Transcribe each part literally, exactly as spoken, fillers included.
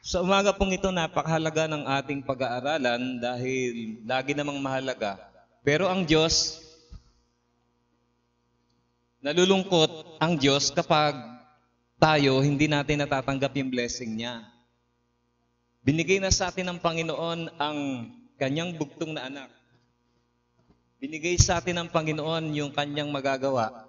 Sa umaga pong ito, napakahalaga ng ating pag-aaralan dahil lagi namang mahalaga. Pero ang Diyos, nalulungkot ang Diyos kapag tayo hindi natin natatanggap yung blessing niya. Binigay na sa atin ng Panginoon ang kanyang bugtong na anak. Binigay sa atin ng Panginoon yung kanyang magagawa.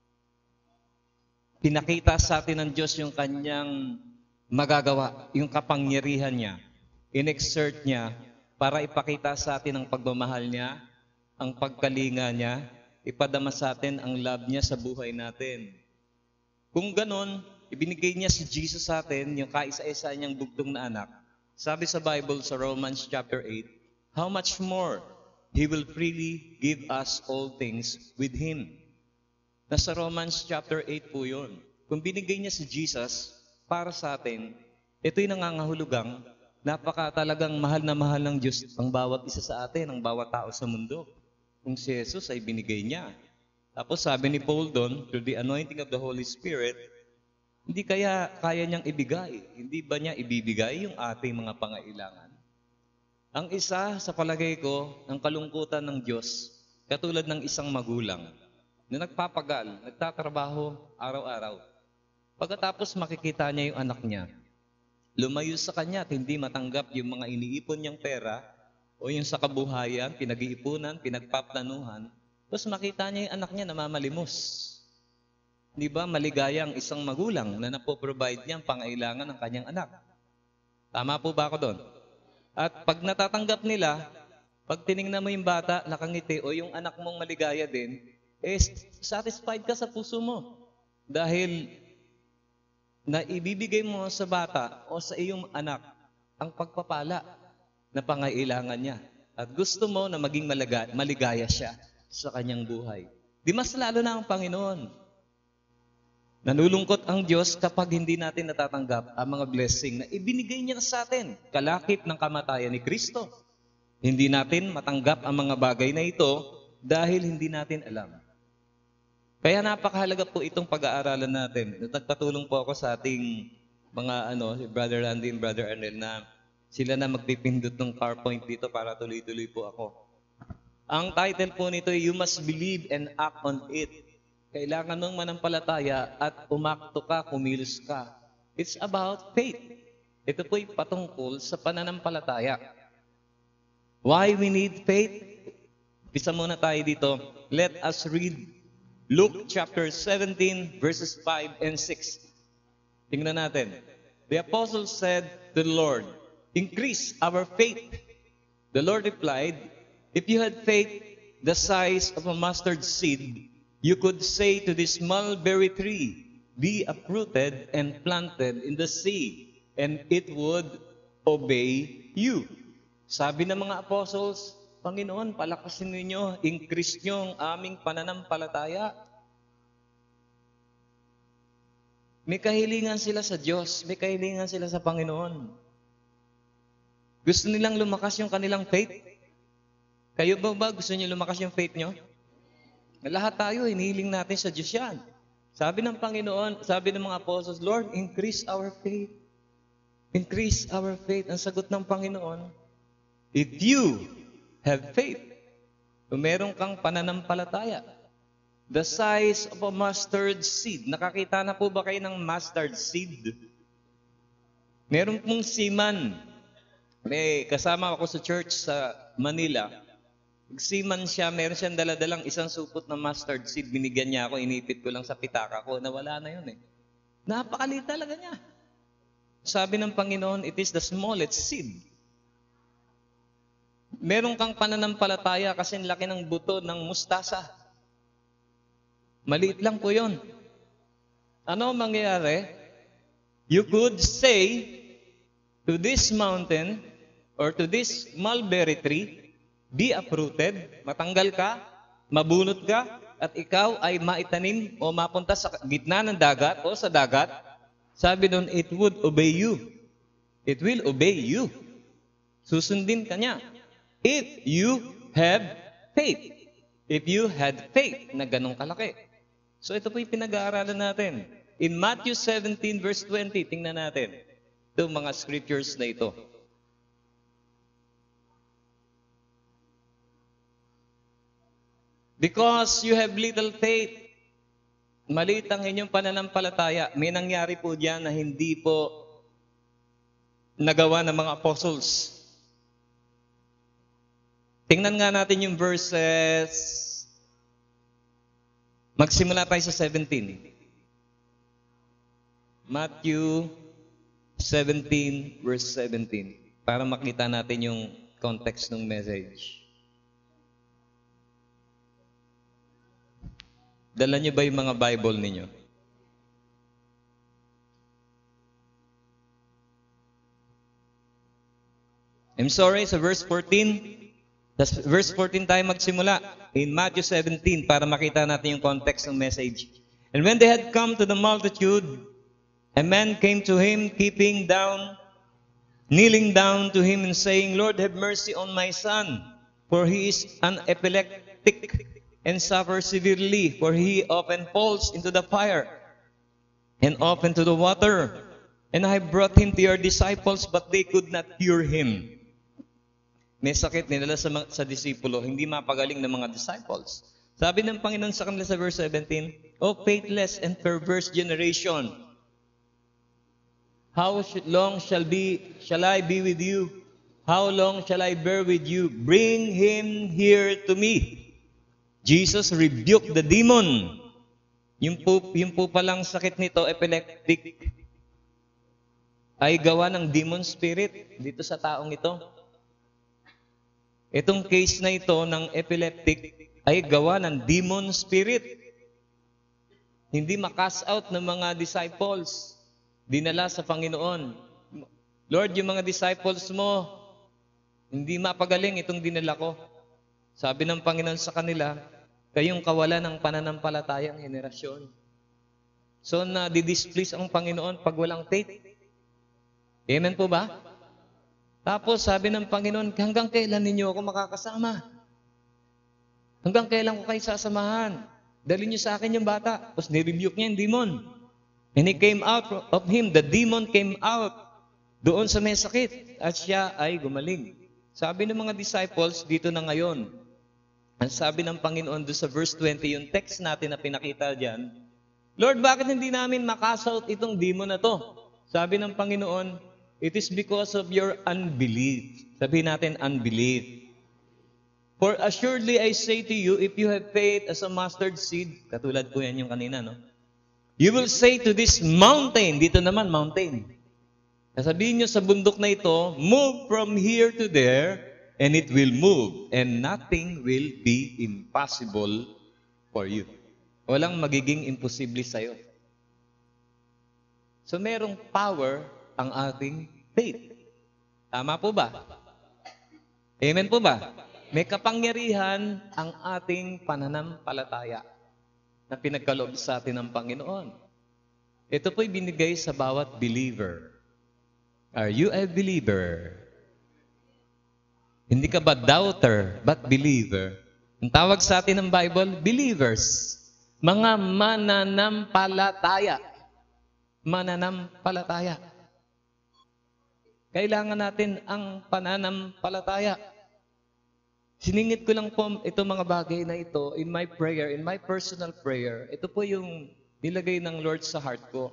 Pinakita sa atin ng Diyos yung kanyang magagawa, yung kapangyarihan niya. In-exert niya para ipakita sa atin ang pagmamahal niya, ang pagkalinga niya, ipadama sa atin ang love niya sa buhay natin. Kung ganon, ibinigay niya si Jesus sa atin, yung kaisa-isa niyang bugtong na anak. Sabi sa Bible sa Romans chapter eight, how much more He will freely give us all things with Him. Nasa Romans chapter eight po yun. Kung binigay niya si Jesus para sa atin, ito'y nangangahulugang napaka talagang mahal na mahal ng Diyos ang bawat isa sa atin, ang bawat tao sa mundo. Kung si Jesus ay binigay niya. Tapos sabi ni Paul doon, through the anointing of the Holy Spirit, hindi kaya kaya niyang ibigay. Hindi ba niya ibibigay yung ating mga pangailangan? Ang isa sa palagay ko, ang kalungkutan ng Diyos, katulad ng isang magulang na nagpapagal, nagtatrabaho araw-araw. Pagkatapos makikita niya yung anak niya, lumayo sa kanya at hindi matanggap yung mga iniipon niyang pera o yung sa kabuhayan, pinag-iipunan, pinagpaplanuhan, tapos makita niya yung anak niya namamalimos. Di ba maligaya ang isang magulang na napoprovide niya ang pangailangan ng kanyang anak? Tama po ba ako doon? At pag natatanggap nila, pag tinignan mo yung bata, nakangiti, o yung anak mong maligaya din, eh, satisfied ka sa puso mo. Dahil na ibibigay mo sa bata o sa iyong anak ang pagpapala na pangailangan niya. At gusto mo na maging malaga, maligaya siya sa kanyang buhay. Di mas lalo na ang Panginoon. Nanulungkot ang Diyos kapag hindi natin natatanggap ang mga blessing na ibinigay niya sa atin, kalakip ng kamatayan ni Kristo. Hindi natin matanggap ang mga bagay na ito dahil hindi natin alam. Kaya napakahalaga po itong pag-aaralan natin. Nagpatulong po ako sa ating mga ano, si Brother Randy and Brother Arnel na sila na magpipindot ng PowerPoint dito para tuloy-tuloy po ako. Ang title po nito ay You Must Believe and Act on It. Kailangan mong manampalataya at umakto ka, kumilos ka. It's about faith. Ito po'y patungkol sa pananampalataya. Why we need faith? Bisa muna tayo dito. Let us read Luke chapter seventeen, verses five and six. Tingnan natin. The apostle said to the Lord, increase our faith. The Lord replied, if you had faith the size of a mustard seed, you could say to this mulberry tree, be uprooted and planted in the sea, and it would obey you. Sabi ng mga apostles, Panginoon, palakasin ninyo, increase nyo ang aming pananampalataya. May kahilingan sila sa Diyos, may kahilingan sila sa Panginoon. Gusto nilang lumakas yung kanilang faith. Kayo ba ba gusto niyo lumakas yung faith nyo? Lahat tayo, hinihiling natin sa Diyos yan. Sabi ng Panginoon, sabi ng mga apostles, Lord, increase our faith. Increase our faith. Ang sagot ng Panginoon, if you have faith, kung meron kang pananampalataya, the size of a mustard seed. Nakakita na po ba kayo ng mustard seed? Meron pong seaman. May kasama ako sa church sa Manila. Nagsiman siya, meron siyang daladalang isang supot na mustard seed. Binigyan niya ako, inipit ko lang sa pitaka ko. Nawala na yun eh. Napakaliit talaga niya. Sabi ng Panginoon, it is the smallest seed. Meron kang pananampalataya kasi laki ng buto ng mustasa. Maliit lang po yun. Ano ang mangyayari? You could say to this mountain or to this mulberry tree, be uprooted, matanggal ka, mabunot ka, at ikaw ay maitanim o mapunta sa gitna ng dagat o sa dagat. Sabi doon, it would obey you. It will obey you. Susundin ka niya. If you have faith. If you had faith na ganong kalaki. So ito po yung pinag-aaralan natin. In Matthew seventeen verse twenty, tingnan natin. Itong mga scriptures na ito. Because you have little faith, maliit ang inyong pananampalataya. May nangyari po diyan na hindi po nagawa ng mga apostles. Tingnan nga natin yung verses. Magsimula tayo sa seventeen. Matthew seventeen, verse seventeen. Para makita natin yung context ng message. Dala niyo ba yung mga Bible ninyo? I'm sorry, sa verse fourteen. Sa verse fourteen tayo magsimula. In Matthew seventeen, para makita natin yung context ng message. And when they had come to the multitude, a man came to him, keeping down, kneeling down to him and saying, Lord, have mercy on my son, for he is an epileptic and suffers severely, for he often falls into the fire and often to the water. And I brought him to your disciples, but they could not cure him. May sakit nila sa, sa disipulo, hindi mapagaling ng mga disciples. Sabi ng Panginoon sa kanila sa verse seventeen, O faithless and perverse generation, how long shall be shall I be with you? How long shall I bear with you? Bring him here to me. Jesus rebuked the demon. Yung po, yung po palang sakit nito, epileptic, ay gawa ng demon spirit dito sa taong ito. Itong case na ito ng epileptic ay gawa ng demon spirit. Hindi makas out ng mga disciples. Dinala sa Panginoon. Lord, yung mga disciples mo, hindi mapagaling itong dinala ko. Sabi ng Panginoon sa kanila, kayong kawalan ng pananampalatayang henerasyon. So, na-displease ang Panginoon pag walang faith. Amen po ba? Tapos, sabi ng Panginoon, hanggang kailan ninyo ako makakasama? Hanggang kailan ko kayo sasamahan? Dali niyo sa akin yung bata. Tapos, nirebuke niya yung demon. And he came out of him. The demon came out doon sa may sakit. At siya ay gumaling. Sabi ng mga disciples, dito na ngayon, ang sabi ng Panginoon doon sa verse twenty, yung text natin na pinakita dyan, Lord, bakit hindi namin makasout itong demon na to? Sabi ng Panginoon, it is because of your unbelief. Sabihin natin, unbelief. For assuredly I say to you, if you have faith as a mustard seed, katulad po yan yung kanina, no? You will say to this mountain, dito naman, mountain. Sabihin nyo sa bundok na ito, move from here to there, and it will move, and nothing will be impossible for you. Walang magiging imposible sa'yo. So, merong power ang ating faith. Tama po ba? Amen po ba? May kapangyarihan ang ating pananampalataya na pinagkaloob sa atin ng Panginoon. Ito po'y binigay sa bawat believer. Are you a believer? Hindi ka ba doubter, but believer? Ang tawag sa atin ng Bible, believers. Mga mananampalataya. Mananampalataya. Kailangan natin ang pananampalataya. Siningit ko lang po itong mga bagay na ito in my prayer, in my personal prayer. Ito po yung nilagay ng Lord sa heart ko.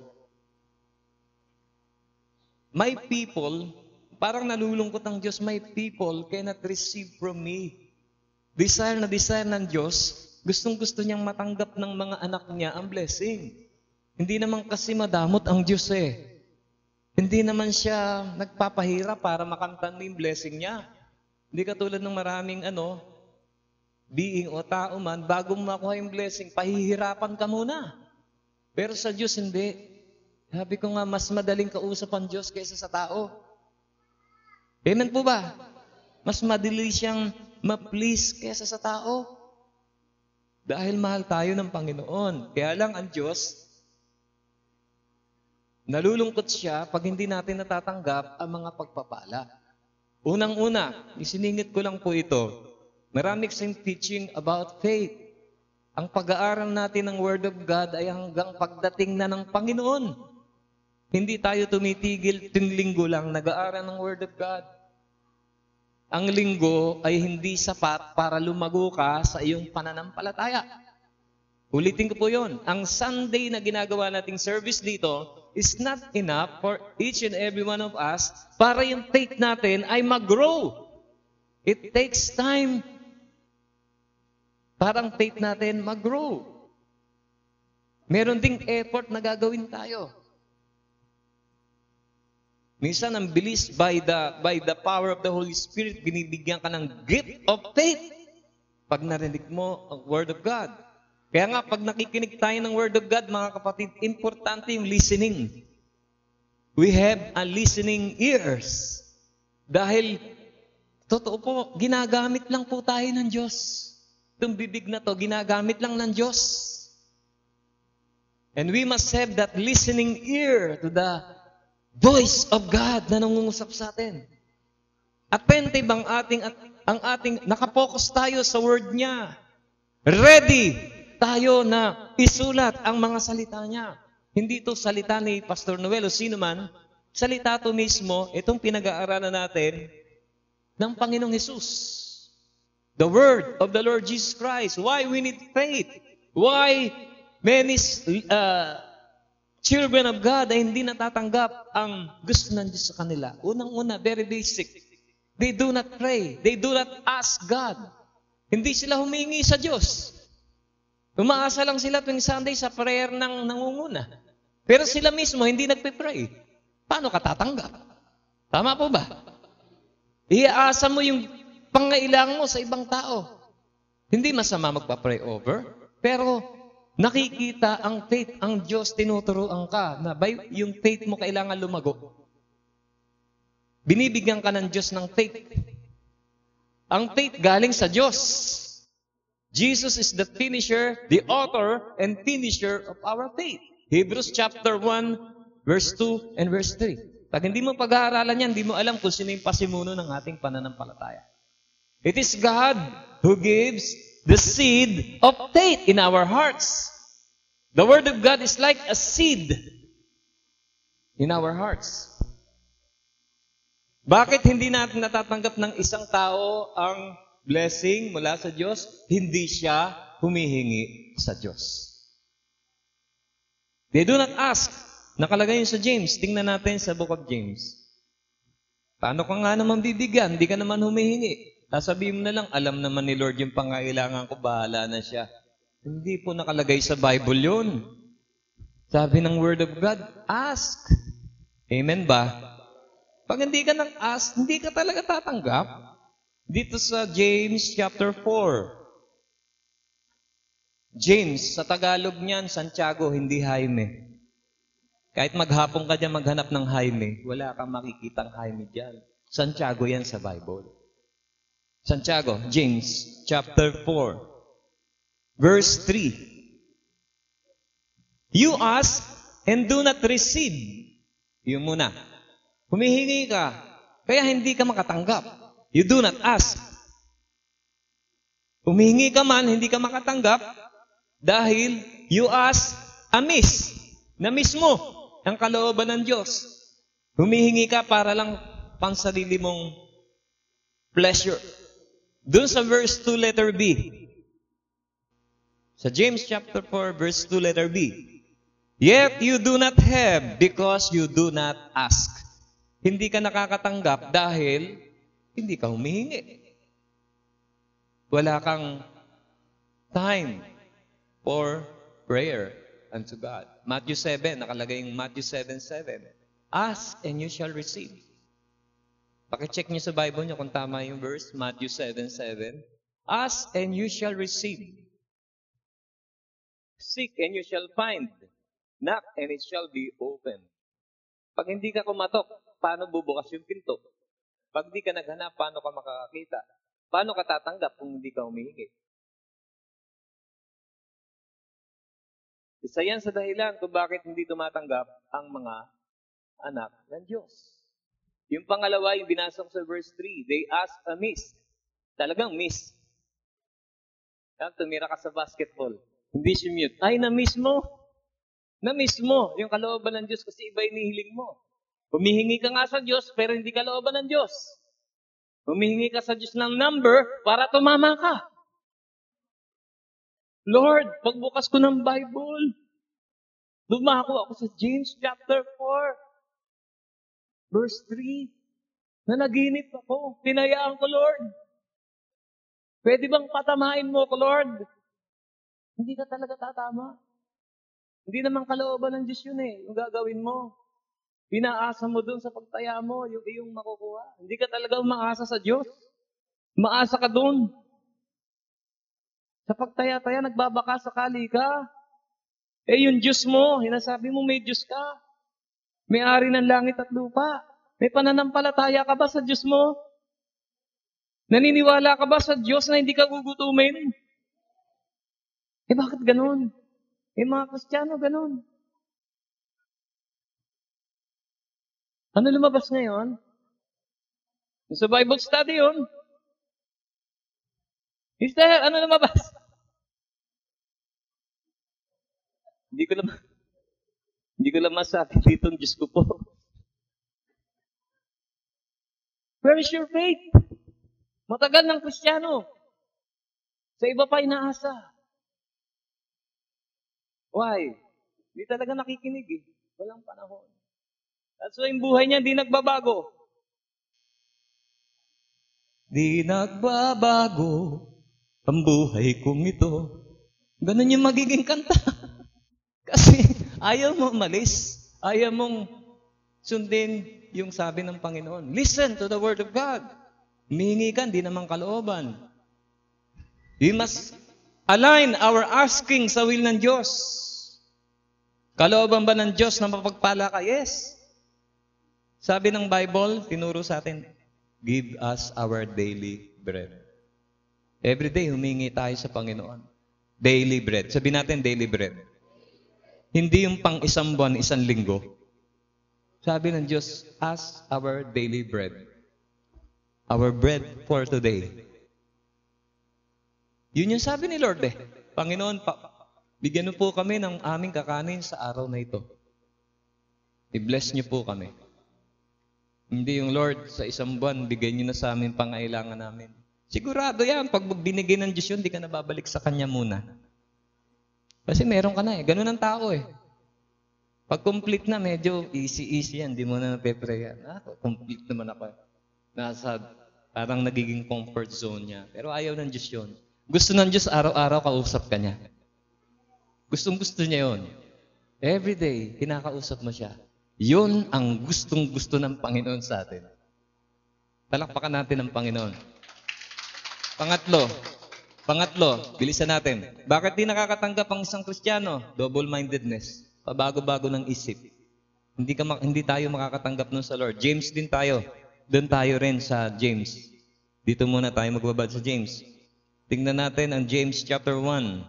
My people, parang nalulungkot ang Diyos, my people cannot receive from me. Desire na desire ng Diyos, gustong-gusto niyang matanggap ng mga anak niya ang blessing. Hindi naman kasi madamot ang Diyos eh. Hindi naman siya nagpapahirap para makamtan mo yung blessing niya. Hindi katulad ng maraming ano, being o tao man, bago mo makuha yung blessing, pahihirapan ka muna. Pero sa Diyos hindi. Sabi ko nga, mas madaling kausap ang Diyos kaysa sa tao. Amen po ba? Mas madali siyang ma-please kaysa sa tao. Dahil mahal tayo ng Panginoon. Kaya lang ang Diyos, nalulungkot siya pag hindi natin natatanggap ang mga pagpapala. Unang-una, isiningit ko lang po ito. Marami kasing teaching about faith. Ang pag-aaral natin ng Word of God ay hanggang pagdating na ng Panginoon. Hindi tayo tumitigil, ting linggo lang nag-aaral ng Word of God. Ang linggo ay hindi sapat para lumago ka sa iyong pananampalataya. Ulitin ko po yun. Ang Sunday na ginagawa nating service dito is not enough for each and every one of us para yung faith natin ay mag-grow. It takes time para ang faith natin mag-grow. Meron ding effort na gagawin tayo. Minsan, ang bilis by the, by the power of the Holy Spirit, binibigyan ka ng gift of faith pag narinig mo ang Word of God. Kaya nga, pag nakikinig tayo ng Word of God, mga kapatid, importante yung listening. We have a listening ears. Dahil, totoo po, ginagamit lang po tayo ng Diyos. Itong bibig na to, ginagamit lang ng Diyos. And we must have that listening ear to the voice of God na nangungusap sa atin. Attentive ang ating, ang ating, nakapokus tayo sa Word niya. Ready tayo na isulat ang mga salita niya. Hindi ito salita ni Pastor Noel o sino man. Salita ito mismo, itong pinag-aaralan natin ng Panginoong Hesus. The Word of the Lord Jesus Christ. Why we need faith? Why many uh, children of God ay hindi natatanggap ang gusto ng Diyos sa kanila? Unang-una, very basic. They do not pray. They do not ask God. Hindi sila humingi sa Diyos. Umaasa lang sila tuwing Sunday sa prayer ng nangunguna. Pero sila mismo hindi nagpe-pray. Paano ka tatanggap? Tama po ba? Iaasa mo yung pangailangan mo sa ibang tao. Hindi masama magpa-pray over, pero nakikita ang faith, ang Diyos tinuturuan ka na by yung faith mo kailangan lumago. Binibigyan ka ng Diyos ng faith. Ang faith galing sa Diyos. Jesus is the finisher, the author, and finisher of our faith. Hebrews chapter one, verse two, and verse three. Pag hindi mo pag-aaralan yan, hindi mo alam kung sino yung pasimuno ng ating pananampalataya. It is God who gives the seed of faith in our hearts. The Word of God is like a seed in our hearts. Bakit hindi natin natatanggap ng isang tao ang blessing mula sa Diyos? Hindi siya humihingi sa Diyos. They do not ask. Nakalagay yun sa James. Tingnan natin sa book of James. Paano ka nga naman bibigyan? Hindi ka naman humihingi. Sasabihin mo na lang, alam naman ni Lord yung pangailangan ko, bahala na siya. Hindi po nakalagay sa Bible yun. Sabi ng Word of God, ask. Amen ba? Pag hindi ka nang ask, hindi ka talaga tatanggap. Dito sa James chapter four. James, sa Tagalog niyan, Santiago, hindi Jaime. Kahit maghapon ka dyan maghanap ng Jaime, wala kang makikitang Jaime dyan. Santiago yan sa Bible. Santiago, James chapter four, verse three. You ask and do not receive. Yun muna. Humihingi ka, kaya hindi ka makatanggap. You do not ask. Humihingi ka man, hindi ka makatanggap, dahil you ask amiss. Na-miss mo ang kalooban ng Diyos. Humihingi ka para lang pansarili mong pleasure. Doon sa verse two, letter B. Sa James chapter four, verse two, letter B. Yet you do not have because you do not ask. Hindi ka nakakatanggap dahil hindi ka humihingi. Wala kang time for prayer unto God. Matthew seven, nakalagay yung Matthew seven seven. Ask and you shall receive. Pakicheck niyo sa Bible niyo kung tama yung verse, Matthew seven seven. Ask and you shall receive. Seek and you shall find. Knock and it shall be open. Pag hindi ka kumatok, paano bubukas yung pinto? Pag hindi ka naghanap, paano ka makakakita? Paano ka tatanggap kung hindi ka humihingi? Isa yan sa dahilan kung bakit hindi tumatanggap ang mga anak ng Diyos. Yung pangalawa, yung binasa ko sa verse three, they ask amiss. Talagang miss. Tumira ka sa basketball. Hindi si mute. Ay, na-miss mo. Na mismo yung kalooban ng Diyos kasi iba inihiling mo. Humihingi ka nga sa Diyos pero hindi kalooban ng Diyos. Humihingi ka sa Diyos ng number para tumama ka. Lord, pagbukas ko ng Bible, dumako ako sa James chapter four, verse three. Nanaginip ako. Tinayaan ko, Lord. Pwede bang patamain mo ko, Lord? Hindi ka talaga tatama. Hindi naman kalooban ng Diyos yun eh, yung gagawin mo. Pinaasa mo dun sa pagtaya mo, yung iyong makukuha. Hindi ka talaga umaasa sa Diyos. Maasa ka dun. Sa pagtaya-taya, nagbabaka sakali ka. Eh yung Diyos mo, hinasabi mo may Diyos ka. May-ari ng langit at lupa. May pananampalataya ka ba sa Diyos mo? Naniniwala ka ba sa Diyos na hindi ka gugutumin? Eh bakit ganun? Eh mga Kristiyano, ganun. Ano lumabas ngayon? Sa Bible study yun. Is there, ano lumabas? Hindi ko lang, hindi ko lang masabi dito, Diyos ko po. Where is your faith? Matagal ng Kristiyano. Sa iba pa inaasa. Why? Hindi talaga nakikinig eh. Walang panahon. That's why yung buhay niya hindi nagbabago. Di nagbabago ang buhay kong ito. Ganun yung magiging kanta. Kasi ayaw mo malis. Ayaw mong sundin yung sabi ng Panginoon. Listen to the Word of God. Humihingi ka, hindi naman kalooban. We must align our asking sa will ng Diyos. Kalooban ba ng Diyos na mapagpala ka? Yes. Sabi ng Bible, tinuro sa atin, give us our daily bread. Every day, humingi tayo sa Panginoon. Daily bread. Sabi natin, daily bread. Hindi yung pang isang buwan, isang linggo. Sabi ng Diyos, ask our daily bread. Our bread for today. Yun yung sabi ni Lord eh. Panginoon, pa, bigyan niyo po kami ng aming kakanin sa araw na ito. I-bless niyo po kami. Hindi yung Lord, sa isang buwan, bigyan niyo na sa amin pangailangan namin. Sigurado yan, pag binigay ng Diyos yun, di ka na babalik sa Kanya muna. Kasi meron ka na eh. Ganun ang tao eh. Pag complete na, medyo easy-easy yan. Di mo na nape-pray yan. Ah, complete naman ako. Nasa, parang nagiging comfort zone niya. Pero ayaw ng Diyos yun. Gusto ng Diyos, araw-araw kausap ka niya. Gustong-gusto niya yun. Every day, kinakausap mo siya. Yun ang gustong-gusto ng Panginoon sa atin. Talakpakan natin ang Panginoon. Pangatlo, pangatlo, bilisan natin. Bakit di nakakatanggap ang isang Kristiyano? Double-mindedness. Pabago-bago ng isip. Hindi, ka, hindi tayo makakatanggap nun sa Lord. James din tayo. Doon tayo rin sa James. Dito muna tayo magbabad sa James. Tingnan natin ang James chapter one.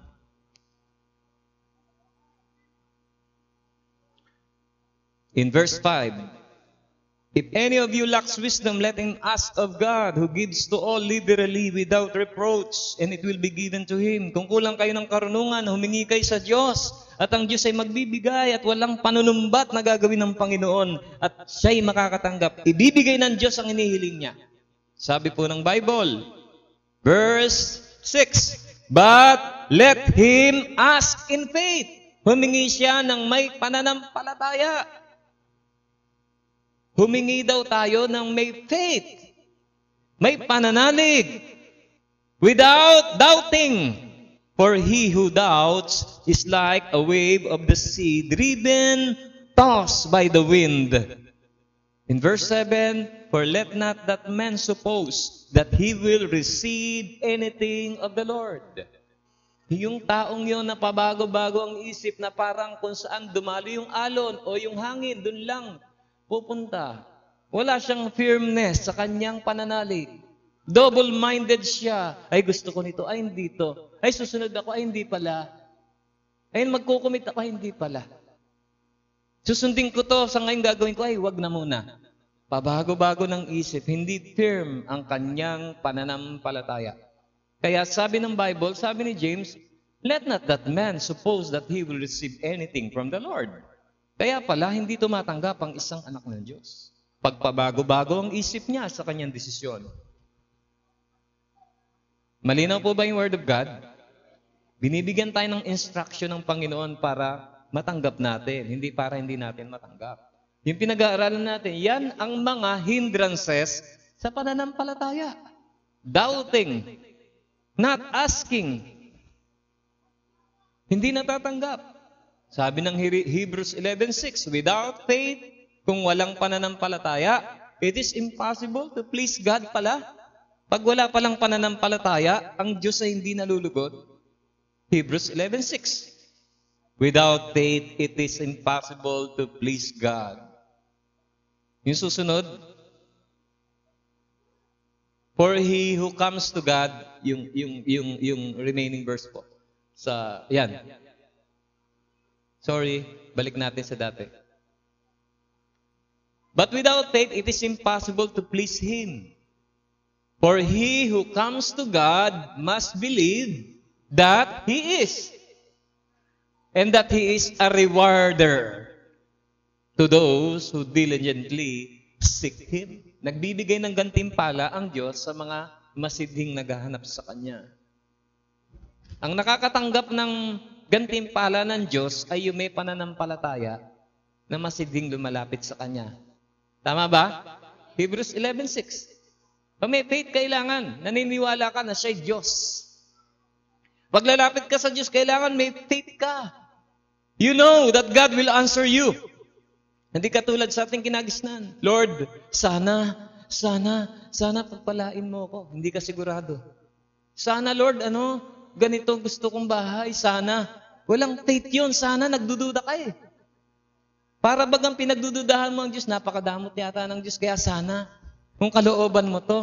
In verse five, if any of you lacks wisdom, let him ask of God, who gives to all liberally without reproach, and it will be given to him. Kung kulang kayo ng karunungan, humingi kayo sa Diyos, at ang Diyos ay magbibigay, at walang panunumbat na gagawin ng Panginoon, at siya'y makakatanggap. Ibibigay ng Diyos ang inihiling niya. Sabi po ng Bible, verse six, but let him ask in faith. Humingi siya ng may pananampalataya. Humingi daw tayo ng may faith, may pananalig, without doubting. For he who doubts is like a wave of the sea, driven, tossed by the wind. In verse seven, for let not that man suppose that he will receive anything of the Lord. Yung taong yun na pabago-bago ang isip na parang kung saan dumalo yung alon o yung hangin, dun lang pupunta. Wala siyang firmness sa kanyang pananalig. Double-minded siya. Ay, gusto ko nito. Ay, hindi to. Ay, susunod ako. Ay, hindi pala. Ay, magkukumit ako. Ay, hindi pala. Susundin ko to. Sa ngayon gagawin ko. Ay, wag na muna. Pabago-bago ng isip. Hindi firm ang kanyang pananampalataya. Kaya sabi ng Bible, sabi ni James, Let not that man suppose that he will receive anything from the Lord. Kaya pala, hindi tumatanggap ang isang anak ng Diyos. Pagpabago-bago ang isip niya sa kanyang desisyon. Malinaw po ba yung Word of God? Binibigyan tayo ng instruction ng Panginoon para matanggap natin, hindi para hindi natin matanggap. Yung pinag-aaralan natin, yan ang mga hindrances sa pananampalataya. Doubting, not asking, hindi natatanggap. Sabi ng Hebrews eleven six, without faith, kung walang pananampalataya, it is impossible to please God pala. Pag wala palang pananampalataya, ang Diyos ay hindi nalulugod. Hebrews eleven six, without faith, it is impossible to please God. Yung susunod, for he who comes to God, yung, yung, yung, yung remaining verse po. Sa, yan. Sorry, balik natin sa dati. But without faith, it is impossible to please Him. For he who comes to God must believe that He is, and that He is a rewarder to those who diligently seek Him. Nagbibigay ng gantimpala ang Diyos sa mga masidhing naghahanap sa Kanya. Ang nakakatanggap ng gantimpala ng Diyos ay yung may pananampalataya na masidhing lumalapit sa Kanya. Tama ba? Hebrews eleven six. Pag may faith, kailangan, naniniwala ka na siya'y Diyos. Pag lalapit ka sa Diyos, kailangan may faith ka. You know that God will answer you. Hindi katulad sa ating kinagisnan. Lord, sana, sana, sana pagpalain mo ako. Hindi ka sigurado. Sana, Lord, ano, ganito gusto kong bahay, sana. Walang faith yun, sana nagdududa ka eh. Para bagang pinagdududahan mo ang Diyos, napakadamot yata ng Diyos, kaya sana, kung kalooban mo to.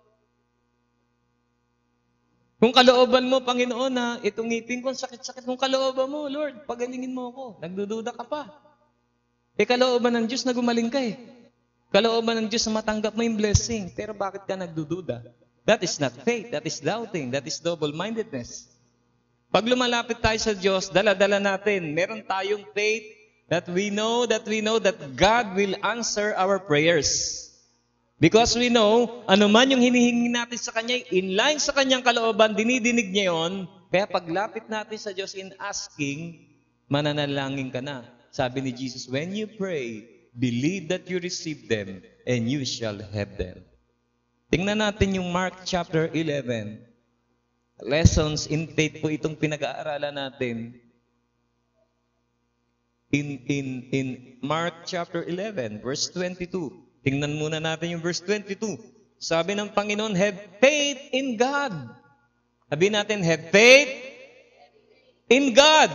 Kung kalooban mo, Panginoon, na itong ngipin ko, sakit-sakit, kung kalooban mo, Lord, pagalingin mo ako, nagdududa ka pa. Eh, kalooban ng Diyos na gumaling ka eh. Kalooban ng Diyos na matanggap mo yung blessing, pero bakit ka nagdududa? That is not faith. That is doubting. That is double-mindedness. Pag lumalapit tayo sa Diyos, dala-dala natin. Meron tayong faith that we know that we know that God will answer our prayers. Because we know, anuman yung hinihingi natin sa Kanya, in line sa Kanyang kalooban, dinidinig niya yon. Kaya paglapit natin sa Diyos in asking, mananalangin ka na. Sabi ni Jesus, when you pray, believe that you receive them, and you shall have them. Tingnan natin yung Mark chapter eleven. Lessons in faith po itong pinag-aaralan natin. In, in, in Mark chapter eleven, verse twenty-two. Tingnan muna natin yung verse twenty-two. Sabi ng Panginoon, have faith in God. Sabi natin, have faith in God.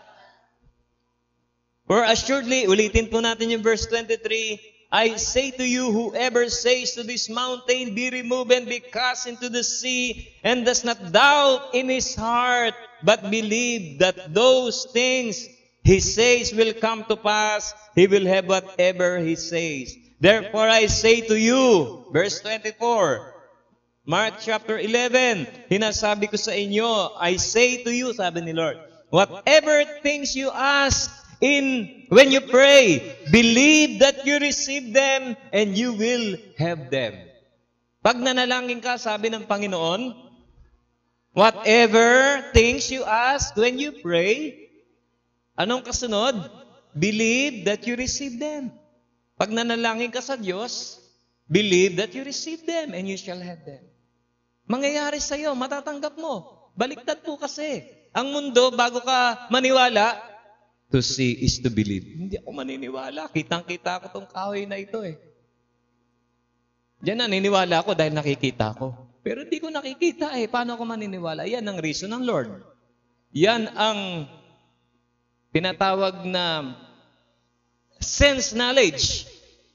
For assuredly, ulitin po natin yung verse twenty-three, I say to you, whoever says to this mountain, be removed and be cast into the sea, and does not doubt in his heart, but believe that those things he says will come to pass, he will have whatever he says. Therefore I say to you, verse twenty-four, Mark chapter eleven, hinasabi ko sa inyo, I say to you, sabi ni Lord, whatever things you ask, In, when you pray, believe that you receive them and you will have them. Pag nanalangin ka, sabi ng Panginoon, whatever things you ask when you pray, anong kasunod? Believe that you receive them. Pag nanalangin ka sa Diyos, believe that you receive them and you shall have them. Mangyayari sa iyo, matatanggap mo. Baliktad po kasi. Ang mundo, bago ka maniwala, to see is to believe. Hindi ako maniniwala. Kitang-kita ko tong kahoy na ito eh. Diyan naniniwala ako dahil nakikita ko. Pero hindi ko nakikita eh. Paano ako maniniwala? Yan ang reason ng Lord. Yan ang pinatawag na sense knowledge.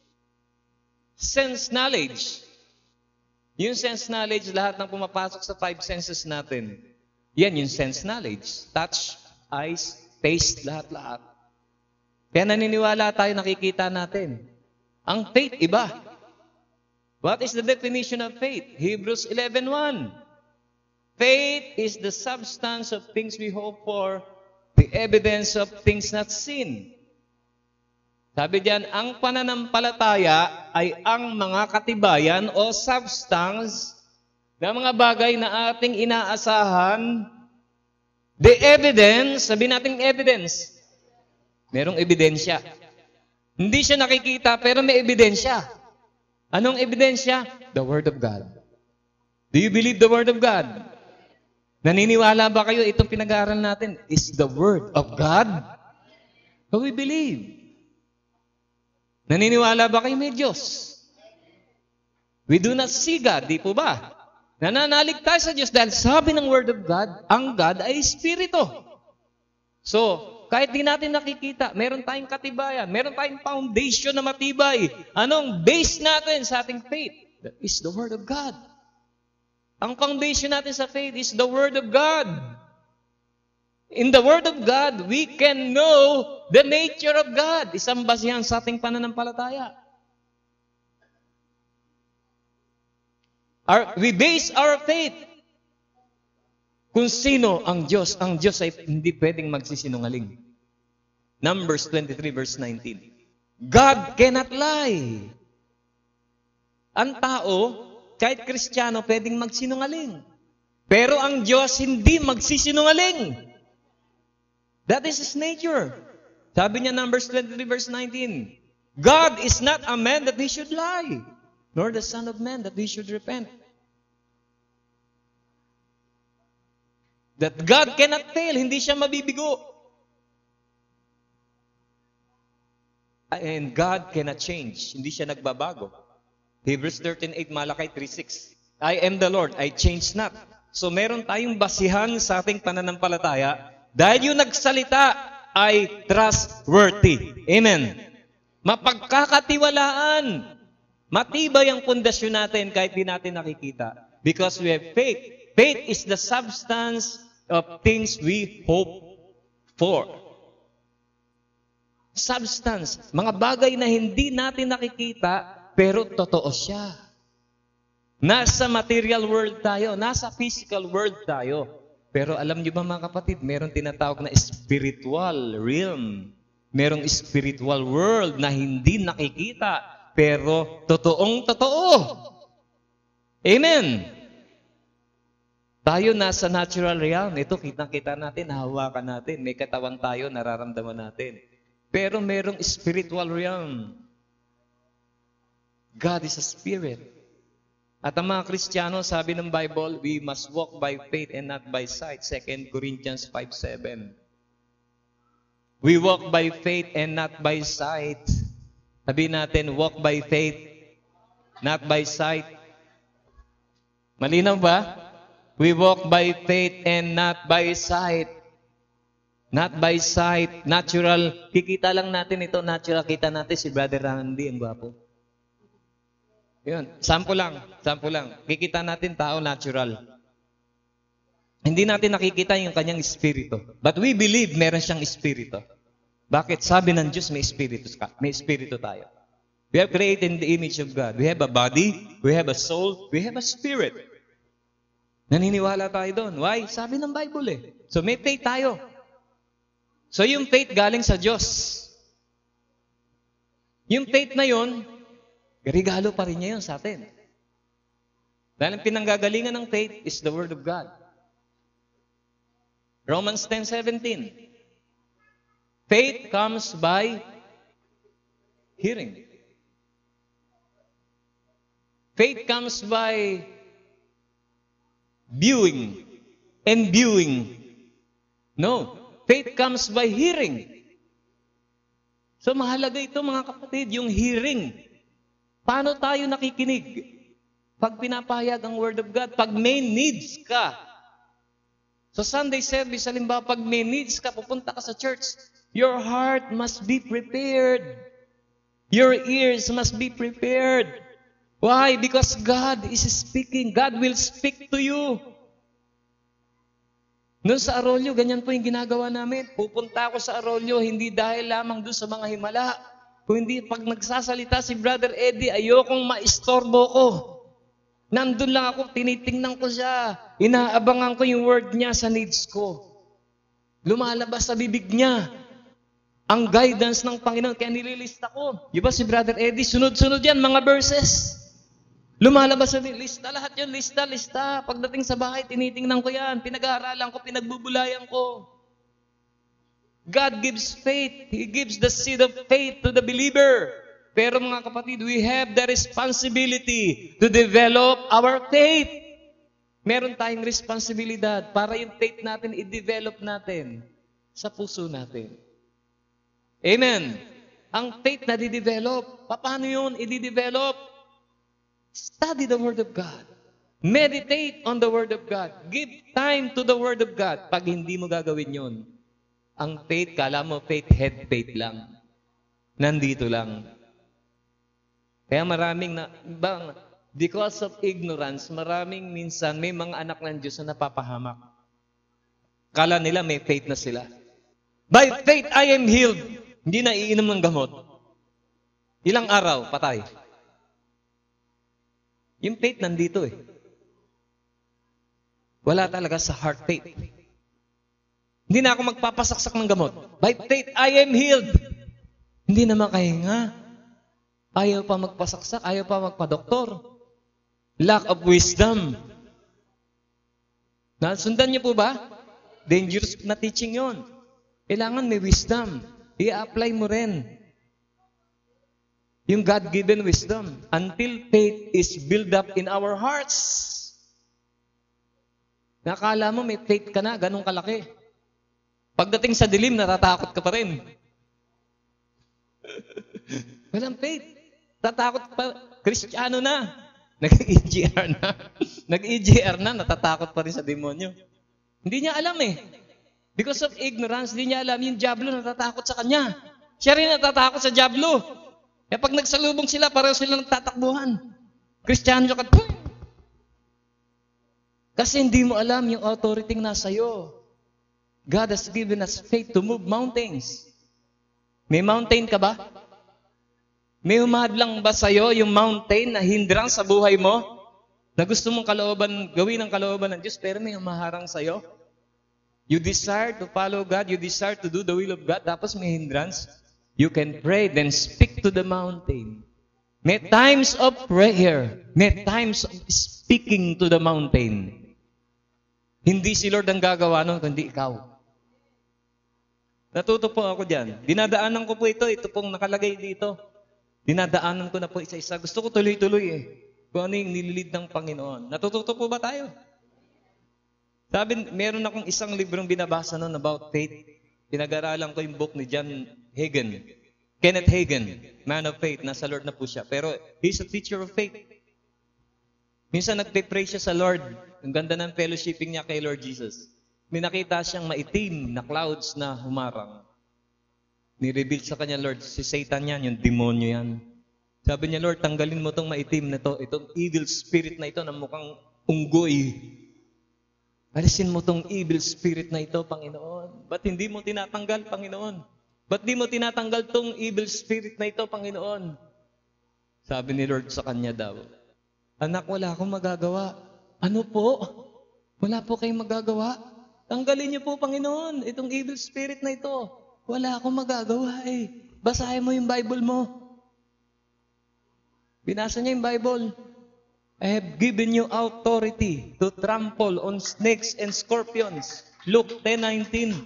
Sense knowledge. Yung sense knowledge, lahat ng pumapasok sa five senses natin. Yan yung sense knowledge. Touch, eyes, taste, lahat-lahat. Kaya naniniwala tayo, nakikita natin. Ang faith, iba. What is the definition of faith? Hebrews eleven one. Faith is the substance of things we hope for, the evidence of things not seen. Sabi diyan, ang pananampalataya ay ang mga katibayan o substance ng mga bagay na ating inaasahan. The evidence, sabi natin evidence, merong ebidensya. Hindi siya nakikita pero may ebidensya. Anong ebidensya? The Word of God. Do you believe the Word of God? Naniniwala ba kayo itong pinag-aaral natin is the Word of God? So we believe. Naniniwala ba kayo may Diyos? We do not see God, di po ba? Nananalig tayo sa Diyos dahil sabi ng Word of God, ang God ay Espiritu. So, kahit di natin nakikita, meron tayong katibayan, meron tayong foundation na matibay. Anong base natin sa ating faith? That is the Word of God. Ang foundation natin sa faith is the Word of God. In the Word of God, we can know the nature of God. Isang basihan sa ating pananampalataya. Our, we base our faith kung sino ang Diyos. Ang Diyos ay hindi pwedeng magsisinungaling. Numbers twenty-three verse nineteen. God cannot lie. Ang tao, kahit Kristiyano, pwedeng magsinungaling. Pero ang Diyos hindi magsisinungaling. That is His nature. Sabi niya, Numbers twenty-three verse nineteen, God is not a man that He should lie, nor the Son of Man that He should repent. That God cannot fail, hindi siya mabibigo. And God cannot change, hindi siya nagbabago. Hebrews thirteen eight, Malakay three six, I am the Lord, I change not. So meron tayong basihan sa ating pananampalataya dahil yung nagsalita ay trustworthy. Amen. Mapagkakatiwalaan. Matibay ang pundasyon natin kahit di natin nakikita. Because we have faith. Faith is the substance of things we hope for. Substance. Mga bagay na hindi natin nakikita, pero totoo siya. Nasa material world tayo. Nasa physical world tayo. Pero alam niyo ba mga kapatid, meron tinatawag na spiritual realm. Merong spiritual world na hindi nakikita, pero totoong totoo. Amen. Tayo nasa natural realm. Ito, kitang-kita natin, hawakan natin. May katawan tayo, nararamdaman natin. Pero merong spiritual realm. God is a spirit. At ang mga Kristiyano, sabi ng Bible, we must walk by faith and not by sight. Second Corinthians five seven. We walk by faith and not by sight. Sabi natin, walk by faith, not by sight. Malinaw ba? We walk by faith and not by sight. Not by sight. Natural. Kikita lang natin ito, natural. Kita natin si Brother Randy, ang gwapo. Yun, sample lang, sample lang. Kikita natin tao natural. Hindi natin nakikita yung kanyang espiritu. But we believe meron siyang espiritu. Bakit? Sabi ng Diyos may espiritu, may espiritu tayo. We have created in the image of God. We have a body, we have a soul, we have a spirit. Naniniwala tayo doon. Why? Sabi ng Bible eh. So may faith tayo. So yung faith galing sa Diyos. Yung faith na yun, regalo pa rin niya yun sa atin. Dahil ang pinanggagalingan ng faith is the Word of God. Romans ten seventeen. Faith comes by hearing. Faith comes by viewing and viewing. No. Faith comes by hearing. So mahalaga ito mga kapatid, yung hearing. Paano tayo nakikinig? Pag pinapahayag ang Word of God, pag may needs ka. Sa Sunday service, halimbawa, pag may needs ka, pupunta ka sa church, your heart must be prepared. Your ears must be prepared. Why? Because God is speaking. God will speak to you. Noon sa Arroyo, ganyan po yung ginagawa namin. Pupunta ako sa Arroyo, hindi dahil lamang doon sa mga himala. Kung hindi, pag nagsasalita si Brother Eddie, ayokong maistorbo ko. Nandun lang ako, tinitingnan ko siya. Inaabangan ko yung word niya sa needs ko. Lumalabas sa bibig niya ang guidance ng Panginoon. Kaya nililista ko. Di ba si Brother Eddie, sunod-sunod yan, mga verses. Lumalabas sa lista, lahat yun, lista, lista. Pagdating sa bahay, tinitingnan ko yan. Pinag-aaralan ko, pinagbubulayan ko. God gives faith. He gives the seed of faith to the believer. Pero mga kapatid, we have the responsibility to develop our faith. Meron tayong responsibilidad para yung faith natin, i-develop natin sa puso natin. Amen. Ang faith na di-develop, paano yun i-develop? Study the Word of God. Meditate on the Word of God. Give time to the Word of God. Pag hindi mo gagawin yun, ang faith, kala mo faith, head faith lang. Nandito lang. Kaya maraming, na, bang, because of ignorance, maraming minsan may mga anak ng Diyos na napapahamak. Kala nila may faith na sila. By faith, I am healed. Hindi na iinom ng gamot. Ilang araw, patay. Yung faith nandito eh. Wala talaga sa heart faith. Hindi na ako magpapasaksak ng gamot. By faith, I am healed. Hindi na makahinga. Ayaw pa magpasaksak, ayaw pa magpa-doktor. Lack of wisdom. Nasundan niyo po ba? Dangerous na teaching yon. Kailangan may wisdom. I-apply mo rin. Yung God-given wisdom. Until faith is built up in our hearts. Nakala mo may faith ka na, ganun kalaki. Pagdating sa dilim, natatakot ka pa rin. Walang faith. Tatakot pa. Kristiyano na. Nag-E G R na. Nag-E G R na, natatakot pa rin sa demonyo. Hindi niya alam eh. Because of ignorance, hindi niya alam yung diablo natatakot sa kanya. Siya rin natatakot sa diablo. Kaya pag nagsalubong sila, pareho sila nagtatakbuhan. Kristiyano ka, kasi hindi mo alam yung authority nasa iyo. God has given us faith to move mountains. May mountain ka ba? May humadlang ba sa'yo yung mountain na hindrance sa buhay mo? Na gusto mong kalooban, gawin ang kalooban ng Diyos, pero may humaharang sa'yo? You desire to follow God, you desire to do the will of God, tapos may hindrance? You can pray, then speak to the mountain. May times of prayer. May times of speaking to the mountain. Hindi si Lord ang gagawa nun, kundi ikaw. Natuto po ako dyan. Dinadaanan ko po ito. Ito pong nakalagay dito. Dinadaanan ko na po isa-isa. Gusto ko tuloy-tuloy eh. Kung ano yung nililid ng Panginoon. Natututo po ba tayo? Sabi, meron akong isang librong binabasa noon about faith. Pinag-aralan ko yung book ni John Hagin. Kenneth Hagin, man of faith. Nasa Lord na po siya. Pero he's a teacher of faith. Minsan nagpe-pray siya sa Lord. Ang ganda ng fellowshipping niya kay Lord Jesus. May nakita siyang maitim na clouds na humarang. Ni-reveal sa kanya, Lord, si Satan yan, yung demonyo yan. Sabi niya, Lord, tanggalin mo itong maitim na to, itong evil spirit na ito na mukhang unggoy. Alisin mo itong evil spirit na ito, Panginoon. Ba't hindi mo tinatanggal, Panginoon? Ba't di mo tinatanggal itong evil spirit na ito, Panginoon? Sabi ni Lord sa kanya daw, anak, wala akong magagawa. Ano po? Wala po kayong magagawa. Tanggalin niyo po, Panginoon, itong evil spirit na ito. Wala akong magagawa eh. Basahin mo yung Bible mo. Binasa niya yung Bible. I have given you authority to trample on snakes and scorpions. Luke ten nineteen.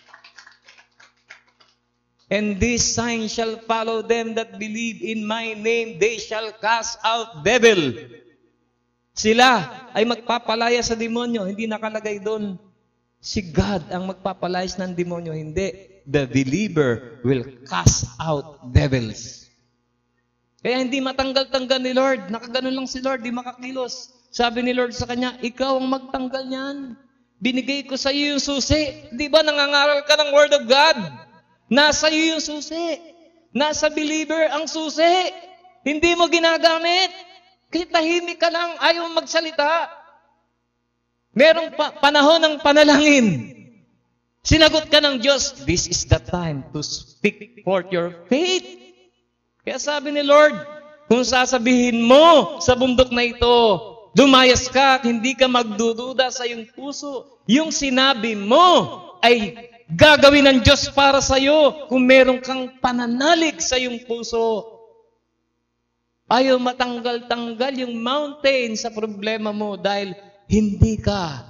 And this sign shall follow them that believe in my name. They shall cast out devil. Sila ay magpapalaya sa demonyo. Hindi nakalagay doon. Si God ang magpapalayas ng demonyo. Hindi. The believer will cast out devils. Kaya hindi matanggal-tanggal ni Lord. Nakaganon lang si Lord, di makakilos. Sabi ni Lord sa kanya, ikaw ang magtanggal niyan. Binigay ko sa iyo yung susi. Di ba nangangaral ka ng Word of God? Nasa iyo yung susi. Nasa believer ang susi. Hindi mo ginagamit. Kasi tahimik ka lang, ayaw magsalita. Merong pa- panahon ng panalangin. Sinagot ka ng Diyos, this is the time to speak forth your faith. Kaya sabi ni Lord, kung sasabihin mo sa bundok na ito, Dumayas ka at hindi ka magdududa sa iyong puso. Yung sinabi mo ay gagawin ng Diyos para sa iyo kung meron kang pananalig sa iyong puso. Ayaw matanggal-tanggal yung mountain sa problema mo dahil hindi ka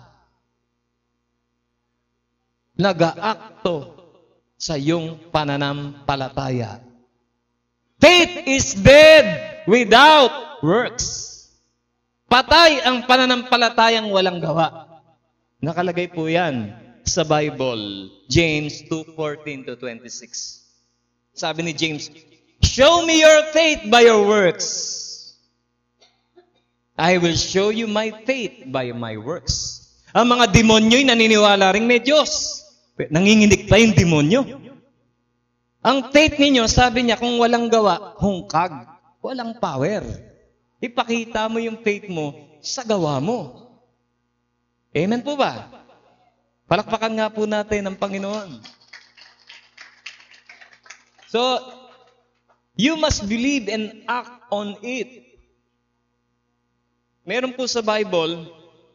nag-aakto sa iyong pananampalataya. Faith is dead without works. Patay ang pananampalatayang walang gawa. Nakalagay po yan sa Bible, James two fourteen to twenty-six. Sabi ni James, show me your faith by your works. I will show you my faith by my works. Ang mga demonyo'y naniniwala rin may Diyos. Nanginginig pa yung demonyo. Ang faith ninyo, sabi niya, kung walang gawa, hungkag. Walang power. Ipakita mo yung faith mo sa gawa mo. Amen po ba? Palakpakan nga po natin ang Panginoon. So, you must believe and act on it. Meron po sa Bible,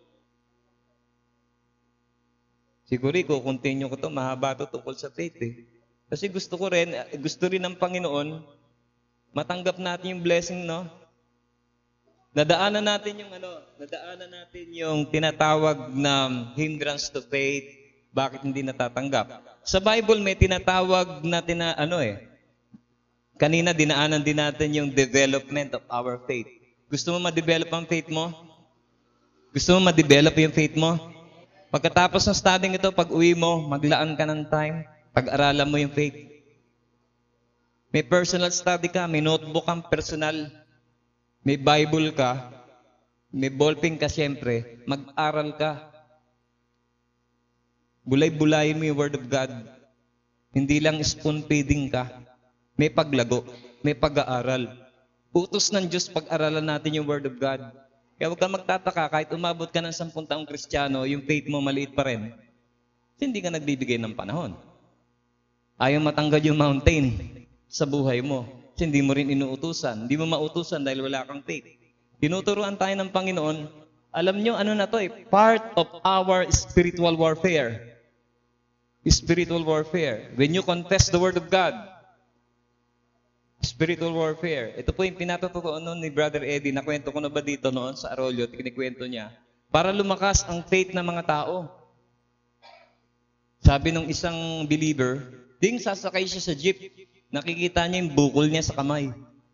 siguro i-continue ko ito, mahaba ito tungkol sa faith eh. Kasi gusto ko rin, gusto rin ng Panginoon, matanggap natin yung blessing, no? Nadaanan natin yung ano, nadaanan natin yung tinatawag na hindrance to faith, bakit hindi natatanggap. Sa Bible may tinatawag na tina, ano eh, kanina dinaanan din natin yung development of our faith. Gusto mo ma-develop ang faith mo? Gusto mo ma-develop yung faith mo? Pagkatapos ng studying ito, pag uwi mo, maglaan ka ng time, pag-aralan mo yung faith. May personal study ka, may notebook kang personal, may Bible ka, may ballpen ka siyempre, mag-aral ka. Bulay-bulayin mo yung Word of God. Hindi lang spoon-feeding ka. May paglago, may pag-aaral. Utos ng Diyos pag-aralan natin yung Word of God. Kaya huwag ka magtataka, kahit umabot ka ng sampung taong Kristiyano, yung faith mo maliit pa rin, hindi ka nagbibigay ng panahon. Ayaw matanggal yung mountain sa buhay mo. Kasi hindi mo rin inuutusan. Hindi mo mautusan dahil wala kang faith. Tinuturuan tayo ng Panginoon. Alam nyo, ano na to eh? Part of our spiritual warfare. Spiritual warfare. When you confess the Word of God, spiritual warfare. Ito po yung pinatutukoan noon ni Brother Eddie. Nakwento ko na ba dito noon sa Arroyo? Kinikwento niya. Para lumakas ang faith ng mga tao. Sabi ng isang believer, ding sasakay siya sa jeep. Nakikita niya yung bukol niya sa kamay.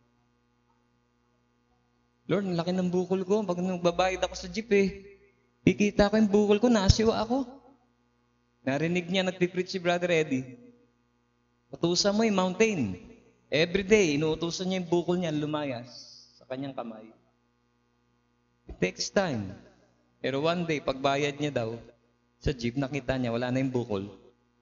Lord, ang laki ng bukol ko. Pag nagbabayad ako sa jeep eh, kikita ko yung bukol ko, nasiwa ako. Narinig niya, nagpipreach si Brother Eddie. Utusan mo yung mountain. Every day, inuutusan niya yung bukol niya, lumayas sa kanyang kamay. It takes time. Pero one day, pagbayad niya daw, sa jeep, nakita niya, wala na yung bukol.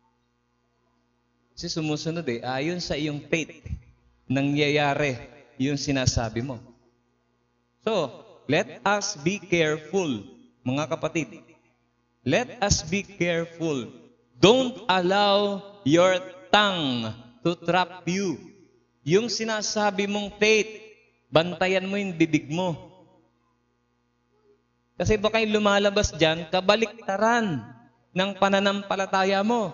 Kasi sumusunod eh, ayon sa iyong faith, nangyayari yung sinasabi mo. So, let us be careful, mga kapatid. Let us be careful. Don't allow your tongue to trap you. Yung sinasabi mong faith, bantayan mo yung bibig mo. Kasi baka yung lumalabas dyan, kabaliktaran ng pananampalataya mo.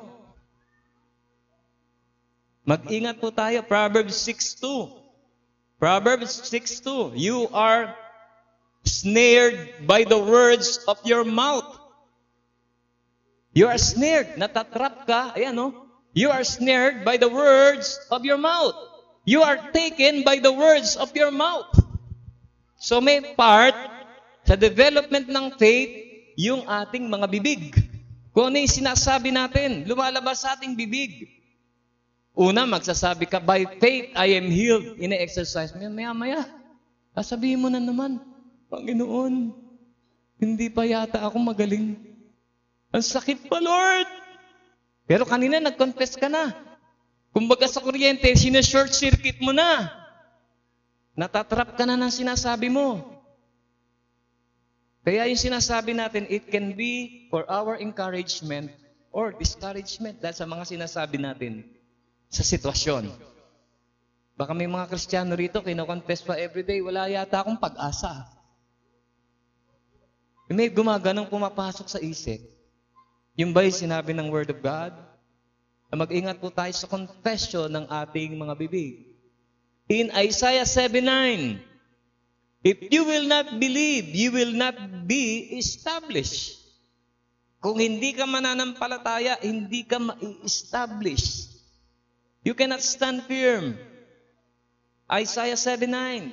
Mag-ingat po tayo. Proverbs six two. Proverbs six two. You are snared by the words of your mouth. You are snared. Natatrap ka. Ayan, no? You are snared by the words of your mouth. You are taken by the words of your mouth. So may part sa development ng faith, yung ating mga bibig. Kung ano yung sinasabi natin, lumalabas sa ating bibig. Una, magsasabi ka, by faith, I am healed. Ine-exercise mo yan, maya-maya. Sasabihin mo na naman, Panginoon, hindi pa yata ako magaling. Ang sakit pa, Lord. Pero kanina, nag-confess ka na. Kumbaga sa kuryente, sinashort circuit mo na. Natatrap ka na ng sinasabi mo. Kaya yung sinasabi natin, it can be for our encouragement or discouragement dahil sa mga sinasabi natin sa sitwasyon. Baka may mga Kristiyano rito, kino-confess pa everyday, wala yata akong pag-asa. May gumaganong pumapasok sa isip. Yung ba'y sinabi ng Word of God? Na mag-ingat po tayo sa confession ng ating mga bibig. In Isaiah seven nine, if you will not believe, you will not be established. Kung hindi ka mananampalataya, hindi ka ma-establish. You cannot stand firm. Isaiah seven nine.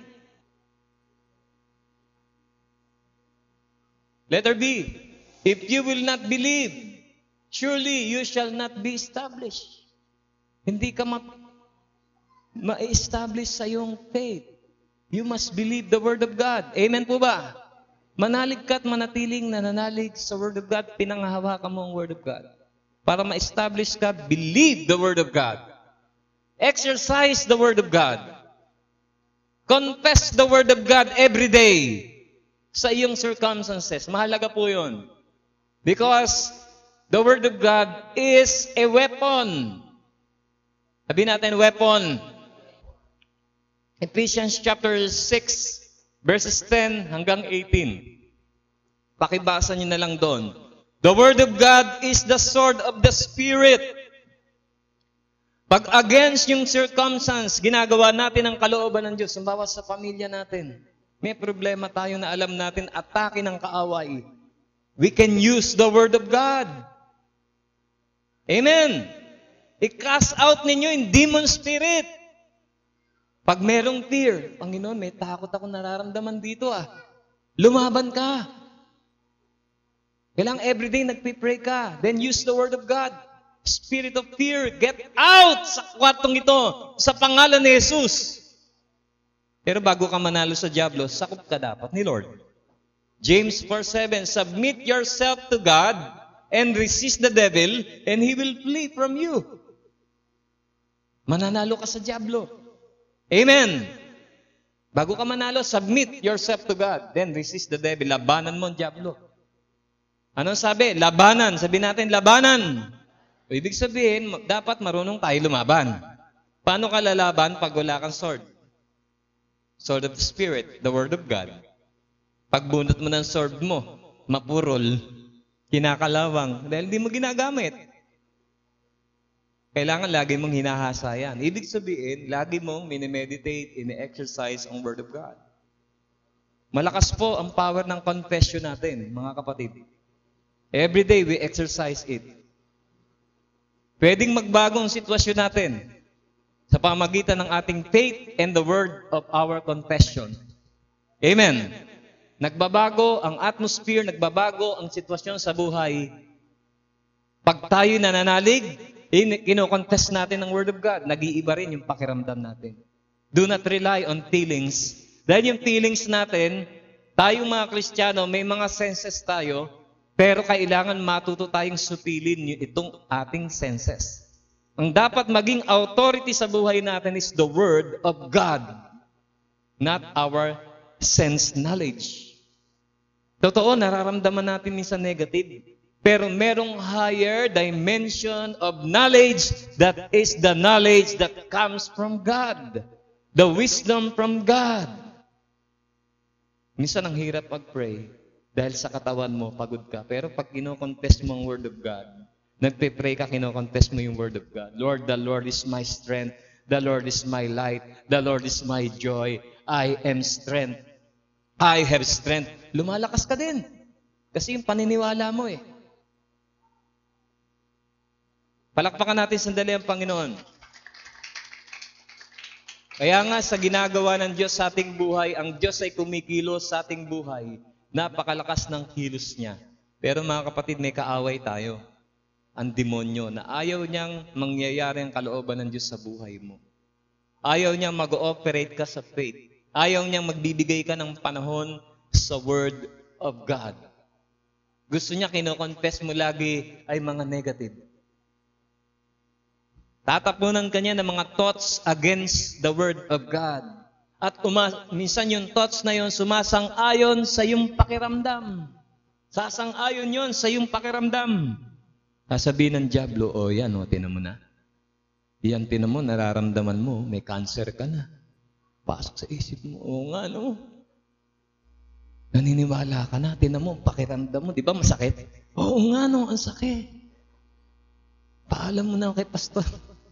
Letter B, if you will not believe, surely you shall not be established. Hindi ka ma- ma-establish sa iyong faith. You must believe the Word of God. Amen po ba? Manalig ka at manatiling nananalig sa Word of God, pinanghahawakan mo ang Word of God. Para ma-establish ka, believe the Word of God. Exercise the Word of God. Confess the Word of God every day sa iyong circumstances. Mahalaga po yun. Because the Word of God is a weapon. Sabihin natin, weapon. Ephesians chapter six, verses ten hanggang eighteen. Pakibasa niyo na lang doon. The Word of God is the sword of the Spirit. Pag against yung circumstance, ginagawa natin ang kalooban ng Diyos. Sumbawa sa pamilya natin. May problema tayo na alam natin, atake ng kaaway. We can use the Word of God. Amen. I-cast out ninyo yung demon spirit. Pag merong fear, Panginoon, may takot ako nararamdaman dito ah. Lumaban ka. Kailangan everyday nagpipray ka. Then use the Word of God. Spirit of fear, get out sa kwartong ito sa pangalan ni Jesus. Pero bago ka manalo sa diablo, sakop ka dapat ni Lord. James four seven, submit yourself to God and resist the devil and he will flee from you. Mananalo ka sa diablo. Amen. Bago ka manalo, submit yourself to God, then resist the devil. Labanan mo ang diablo. Anong sabi? Labanan. Sabi natin, labanan. Ibig sabihin, dapat marunong tayo lumaban. Paano ka lalaban pag wala kang sword? Sword of the Spirit, the Word of God. Pagbunot mo ng sword mo, mapurol, kinakalawang, dahil hindi mo ginagamit. Kailangan lagi mong hinahasa yan. Ibig sabihin, lagi mong minimeditate, ini-exercise ang Word of God. Malakas po ang power ng confession natin, mga kapatid. Every day we exercise it. Pwedeng magbago ang sitwasyon natin sa pamagitan ng ating faith and the word of our confession. Amen. Nagbabago ang atmosphere, nagbabago ang sitwasyon sa buhay. Pag tayo nananalig, kino-confess natin ang Word of God, nag-iiba rin yung pakiramdam natin. Do not rely on feelings. Dahil yung feelings natin, tayong mga Kristiyano, may mga senses tayo, pero kailangan matuto tayong supilin itong ating senses. Ang dapat maging authority sa buhay natin is the Word of God, not our sense knowledge. Totoo, nararamdaman natin minsan negative, pero merong higher dimension of knowledge that is the knowledge that comes from God, the wisdom from God. Minsan ang hirap pag-pray dahil sa katawan mo, pagod ka, pero pag kino-confess mo ang Word of God, nagpe-pray ka, kino-confess mo yung Word of God. Lord, the Lord is my strength. The Lord is my light. The Lord is my joy. I am strength. I have strength. Lumalakas ka din. Kasi yung paniniwala mo eh. Palakpakan natin sandali ang Panginoon. Kaya nga sa ginagawa ng Diyos sa ating buhay, ang Diyos ay kumikilos sa ating buhay. Napakalakas ng kilos niya. Pero mga kapatid, may kaaway tayo. Ang demonyo na ayaw niyang mangyayari ang kalooban ng Diyos sa buhay mo. Ayaw niyang mag-ooperate ka sa faith. Ayaw niyang magbibigay ka ng panahon sa Word of God. Gusto niya kino-confess mo lagi ay mga negative. Tatapunan ka niya ng mga thoughts against the Word of God. At uma- minsan yung thoughts na yun sumasang-ayon sa iyong pakiramdam. Sasang-ayon yun sa iyong pakiramdam. Sasabihin ng diablo, o oh, yan, o, oh, tinan mo na. Yan, tinan mo, nararamdaman mo, may cancer ka na. Pasok sa isip mo, o nga, no? naniniwala ka na. Tinan mo, pakiramdam mo, di ba masakit? Oo nga no, ang sakit. Paalam mo na kay pastor.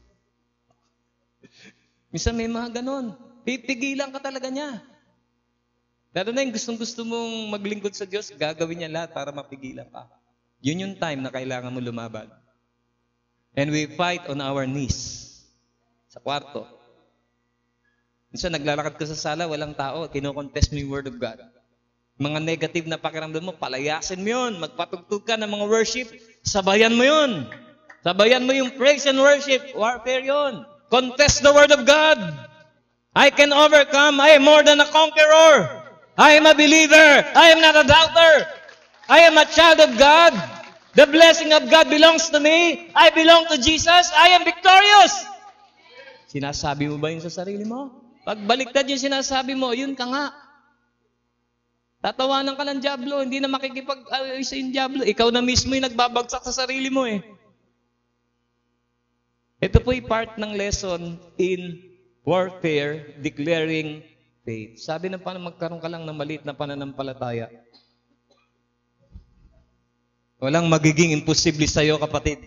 Minsan may mga ganon. Pipigilan ka talaga niya. Lalo na yung gustong-gusto mong maglingkod sa Diyos, gagawin niya lahat para mapigilan ka. Yun yung time na kailangan mo lumaban. And we fight on our knees. Sa kwarto. Minsan naglalakad ka sa sala, walang tao, kinocontest mo yung Word of God. Mga negative na pakiramdam mo, palayasin mo yun. Magpatugtog ka ng mga worship, sabayan mo yun. Sabayan mo yung praise and worship. Warfare yun. Contest the Word of God. I can overcome. I am more than a conqueror. I am a believer. I am not a doubter. I am a child of God. The blessing of God belongs to me. I belong to Jesus. I am victorious. Sinasabi mo ba yun sa sarili mo? Pagbaliktad yung sinasabi mo, yun ka nga. Tatawanan ka ng dyablo, hindi na makikipag-away sa yung dyablo. Ikaw na mismo yung nagbabagsak sa sarili mo eh. Ito po'y part ng lesson in warfare, declaring faith. Sabi na paano magkaroon ka lang ng maliit na pananampalataya. Walang magiging imposible sa iyo, kapatid.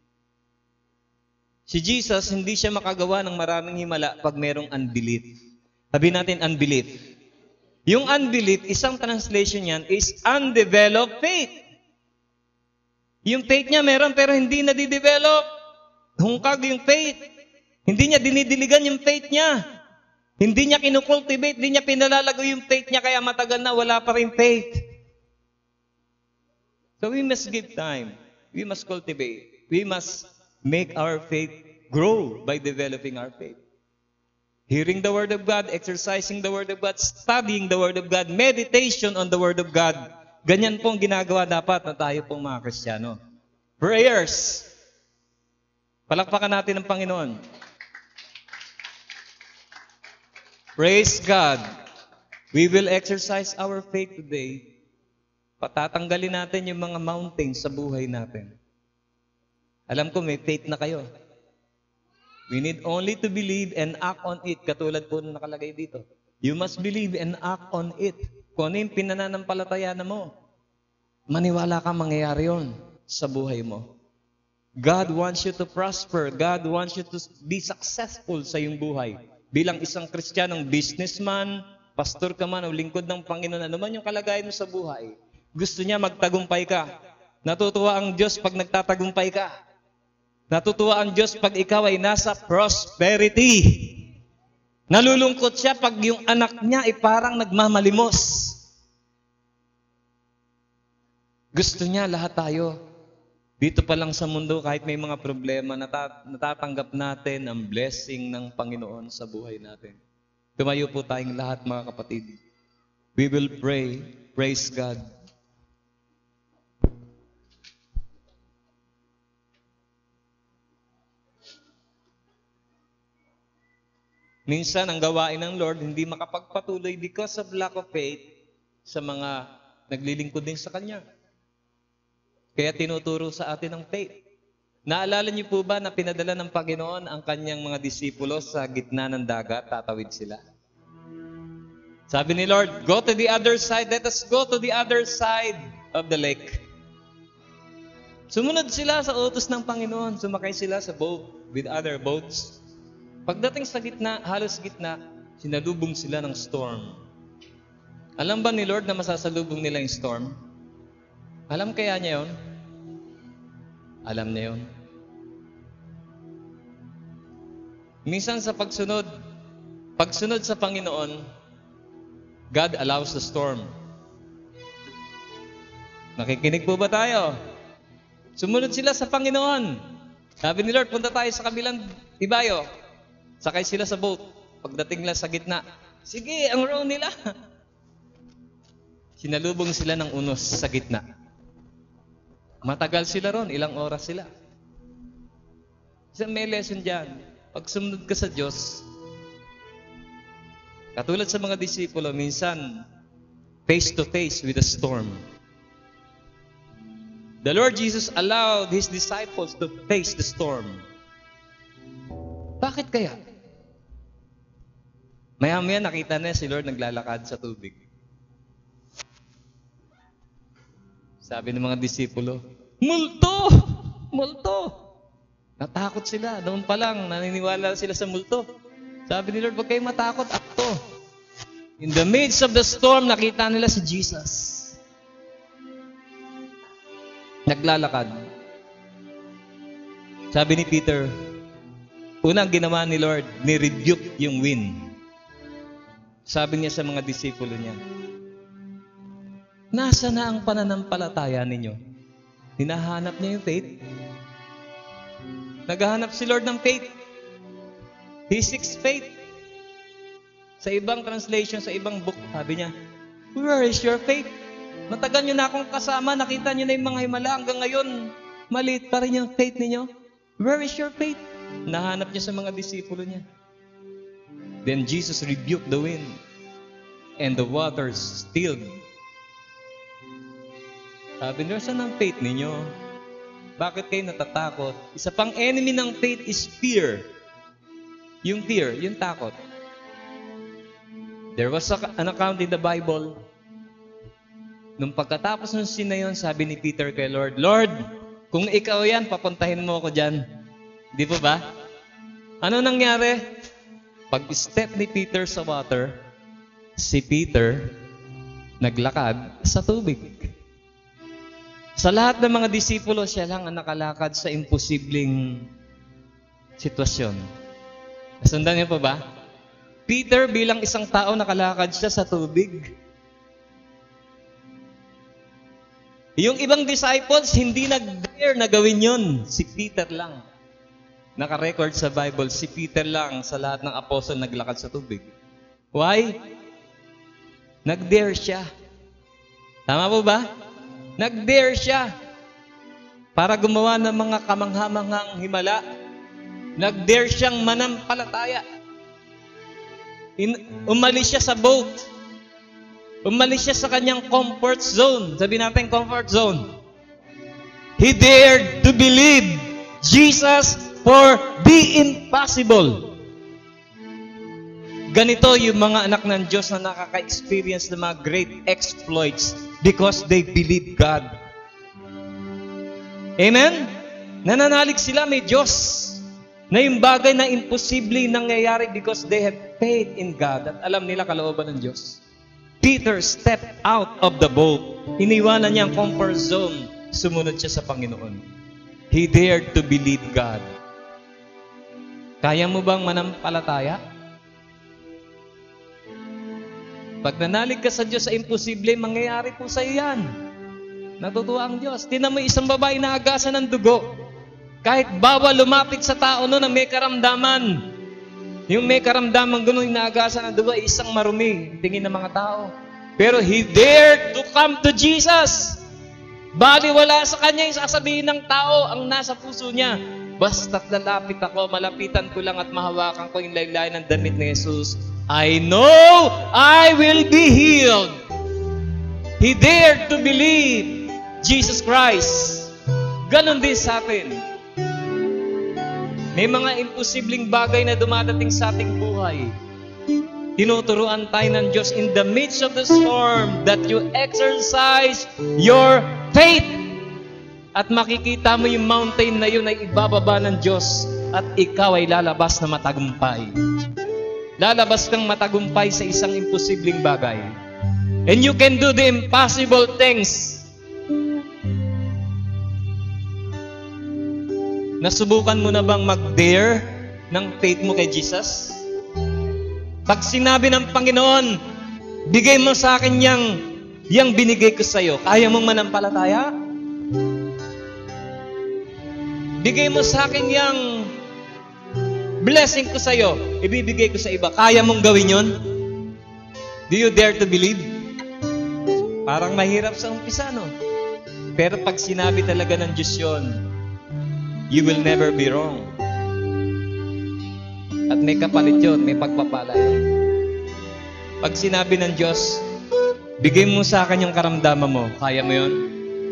Si Jesus, hindi siya makagawa ng maraming himala pag merong unbelief. Sabi natin unbelief. Yung unbelief, isang translation yan is undeveloped faith. Yung faith niya meron pero hindi na di-develop. Hungkag yung faith. Hindi niya dinidiligan yung faith niya. Hindi niya kinukultivate, hindi niya pinalalago yung faith niya kaya matagal na wala pa rin faith. So we must give time. We must cultivate. We must make our faith grow by developing our faith. Hearing the Word of God, exercising the Word of God, studying the Word of God, meditation on the Word of God. Ganyan pong ginagawa dapat na tayo pong mga Kristiyano. Prayers. Palakpakan natin ang Panginoon. Praise God. We will exercise our faith today. Patatanggalin natin yung mga mountains sa buhay natin. Alam ko may faith na kayo. We need only to believe and act on it. Katulad po na nakalagay dito. You must believe and act on it. Kung ano yung pinananampalataya mo, maniwala ka mangyayari yun sa buhay mo. God wants you to prosper. God wants you to be successful sa iyong buhay. Bilang isang Kristiyanong businessman, pastor ka man o lingkod ng Panginoon, ano man yung kalagayan mo sa buhay, gusto niya magtagumpay ka. Natutuwa ang Diyos pag nagtatagumpay ka. Natutuwa ang Diyos pag ikaw ay nasa prosperity. Nalulungkot siya pag yung anak niya ay parang nagmamalimos. Gusto niya lahat tayo. Dito pa lang sa mundo, kahit may mga problema, natat- natatanggap natin ang blessing ng Panginoon sa buhay natin. Tumayo po tayong lahat, mga kapatid. We will pray. Praise God. Minsan, ang gawain ng Lord, hindi makapagpatuloy because of lack of faith sa mga naglilingkod din sa Kanya. Kaya tinuturo sa atin ang faith. Naalala niyo po ba na pinadala ng Panginoon ang Kanyang mga disipulo sa gitna ng dagat, tatawid sila? Sabi ni Lord, go to the other side, let us go to the other side of the lake. Sumunod sila sa utos ng Panginoon, sumakay sila sa boat with other boats. Pagdating sa gitna, halos gitna, sinalubong sila ng storm. Alam ba ni Lord na masasalubong nila yung storm? Alam kaya niya yun? Alam niya yun. Minsan sa pagsunod, pagsunod sa Panginoon, God allows the storm. Nakikinig po ba tayo? Sumunod sila sa Panginoon. Sabi ni Lord, punta tayo sa kabilang ibayo. Sakay sila sa boat. Pagdating lang sa gitna, sige, ang row nila. Sinalubong sila ng unos sa gitna. Matagal sila ron, ilang oras sila. Isang may lesson dyan. Pag sumunod ka sa Diyos, katulad sa mga disipulo, minsan, face to face with a storm. The Lord Jesus allowed His disciples to face the storm. Bakit kaya? Maya-maya nakita na si Lord naglalakad sa tubig. Sabi ng mga disipulo, multo! Multo! Natakot sila. Noon pa lang, naniniwala sila sa multo. Sabi ni Lord, huwag kayong matakot. Ako. In the midst of the storm, nakita nila si Jesus. Naglalakad. Sabi ni Peter, unang ginawa ni Lord, ni-rebuke yung wind. Sabi niya sa mga disipulo niya, nasa na ang pananampalataya ninyo? Hinahanap niya yung faith. Naghahanap si Lord ng faith. He seeks faith. Sa ibang translation, sa ibang book, sabi niya, where is your faith? Matagal niyo na akong kasama, nakita niyo na yung mga himala, hanggang ngayon, maliit pa rin yung faith ninyo. Where is your faith? Nahanap niya sa mga disipulo niya. Then Jesus rebuked the wind, and the waters stilled. Sabi niyo, saan ang faith ninyo? Bakit kayo natatakot? Isa pang enemy ng faith is fear. Yung fear, yung takot. There was a, an account in the Bible. Nung pagkatapos ng scene na yun, sabi ni Peter kay Lord, Lord, kung ikaw yan, papuntahin mo ako dyan. Di po ba? Ano nangyari? Pag-step ni Peter sa water, si Peter naglakad sa tubig. Sa lahat ng mga disipulo, siya lang ang nakalakad sa imposibleng sitwasyon. Nasundan niyo pa ba? Peter bilang isang tao nakalakad siya sa tubig. Yung ibang disciples, hindi nag-dare na gawin yun. Si Peter lang. Naka-record sa Bible, si Peter lang sa lahat ng apostle naglakad sa tubig. Why? Nag-dare siya. Tama po ba? Nag-dare siya para gumawa ng mga kamanghamanghang himala. Nag-dare siyang manampalataya. In, umalis siya sa boat. Umalis siya sa kanyang comfort zone. Sabi natin comfort zone. He dared to believe Jesus for the impossible. Ganito yung mga anak ng Diyos na nakaka-experience ng mga great exploits because they believe God. Amen? Nananalig sila, may Diyos. Na yung bagay na imposible nangyayari because they have faith in God at alam nila kalooban ng Diyos. Peter stepped out of the boat. Iniwanan niya ang comfort zone. Sumunod siya sa Panginoon. He dared to believe God. Kaya mo bang manampalataya? Pag nanalig ka sa Diyos sa imposible, mangyayari po sa iyo yan. Natutuwa ang Diyos. Tingnan mo isang babae na agasan ng dugo. Kahit bawal lumapit sa tao no na may karamdaman. Yung may karamdaman gano'n na agasan ng dugo ay isang marumi. Tingin ng mga tao. Pero he dared to come to Jesus. Bali wala sa kanya yung sasabihin ng tao ang nasa puso niya. Basta't lalapit ako, malapitan ko lang at mahawakan ko yung laylay ng damit ni Jesus. I know I will be healed. He dared to believe Jesus Christ. Ganon din sa atin. May mga imposibleng bagay na dumadating sa ating buhay. Tinuturuan tayo ng Diyos in the midst of the storm that you exercise your faith. At makikita mo yung mountain na yun ay ibababa ng Diyos at ikaw ay lalabas na matagumpay. Lalabas kang matagumpay sa isang imposibleng bagay. And you can do the impossible things. Nasubukan mo na bang mag-dare ng faith mo kay Jesus? Pag sinabi ng Panginoon, bigay mo sa akin yang, yang binigay ko sa iyo, kaya mong manampalataya? Bigay mo sa akin yang blessing ko sa iyo, ibibigay ko sa iba. Kaya mong gawin yon? Do you dare to believe? Parang mahirap sa umpisa, no? Pero pag sinabi talaga ng Diyos yun, you will never be wrong. At may kapalit yun, may pagpapala yun. Pag sinabi ng Diyos, bigay mo sa akin yung karamdaman mo, kaya mo yun?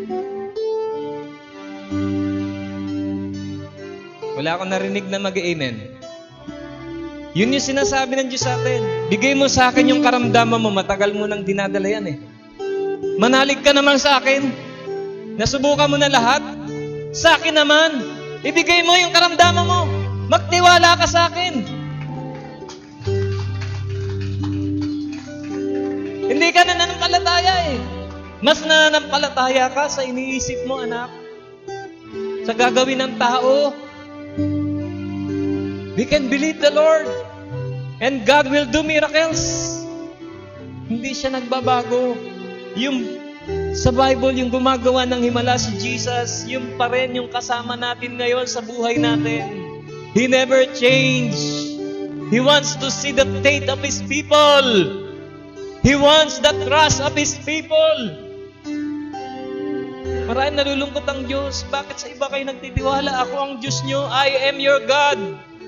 Wala akong narinig na mag-amen. Yun yung sinasabi ng Diyos sa atin. Bigay mo sa akin yung karamdaman mo, matagal mo nang dinadala yan eh. Manalig ka naman sa akin. Nasubukan mo na lahat? Sa akin naman, ibigay mo yung karamdaman mo. Magtiwala ka sa akin. Hindi ka na nanampalataya eh. Mas nananampalataya ka sa iniisip mo, anak. Sa gagawin ng tao. We can believe the Lord. And God will do miracles. Hindi siya nagbabago. Yung sa Bible, yung gumagawa ng himala si Jesus, yung pa rin yung kasama natin ngayon sa buhay natin. He never changed. He wants to see the faith of His people. He wants the trust of His people. Maraming nalulungkot ang Diyos. Bakit sa iba kayo nagtitiwala? Ako ang Diyos nyo. I am your God.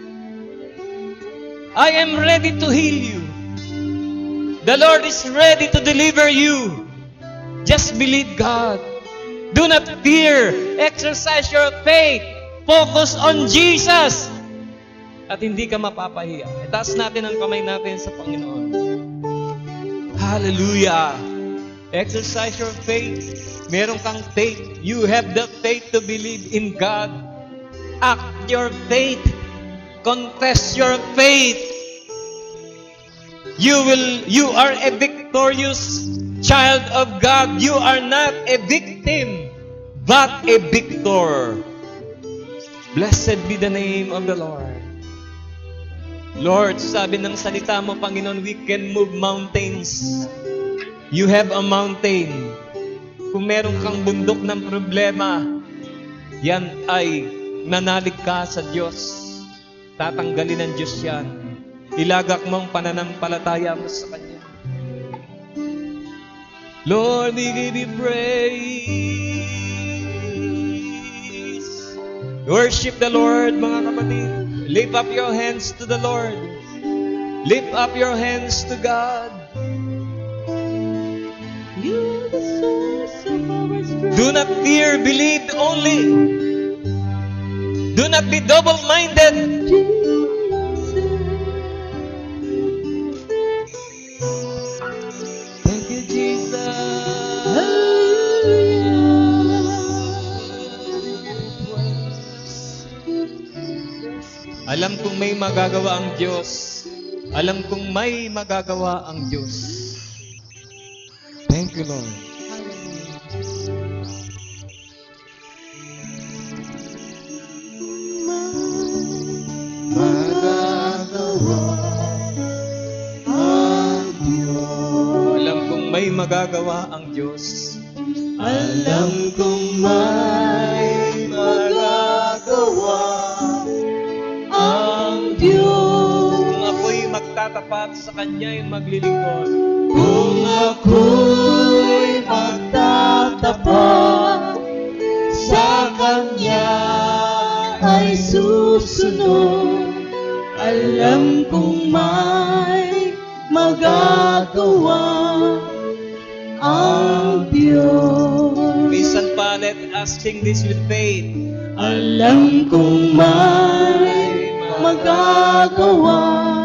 I am ready to heal you. The Lord is ready to deliver you. Just believe God. Do not fear. Exercise your faith. Focus on Jesus. At hindi ka mapapahiya. Itaas natin ang kamay natin sa Panginoon. Hallelujah. Exercise your faith. Meron kang faith. You have the faith to believe in God. Act your faith. Confess your faith. You will, you are a victorious child of God. You are not a victim, but a victor. Blessed be the name of the Lord. Lord, sabi ng salita mo, Panginoon, we can move mountains. You have a mountain. Kung meron kang bundok ng problema, yan ay nanalig ka sa Diyos. Tatanggalin ng Diyos yan. Ilagak mo ang pananampalataya mo sa Kanya. Lord, we give you praise. Worship the Lord, mga kapatid. Lift up your hands to the Lord. Lift up your hands to God. You're the source of our strength. Do not fear, believe only. Do not be double-minded. Thank you, Jesus. Alam kong may magagawa ang Diyos. Alam kong may magagawa ang Diyos. Thank you, Lord. Magagawa ang Diyos. Alam kong may magagawa ang Diyos. Alam kong may magagawa ang Diyos. Kung ako'y magtatapat sa Kanya yung maglilingkod. Kung ako'y magtatapat sa Kanya ay susunod, alam kong may magagawa ang Diyos. Minsan pa, let us sing this with faith. Alam kong may magagawa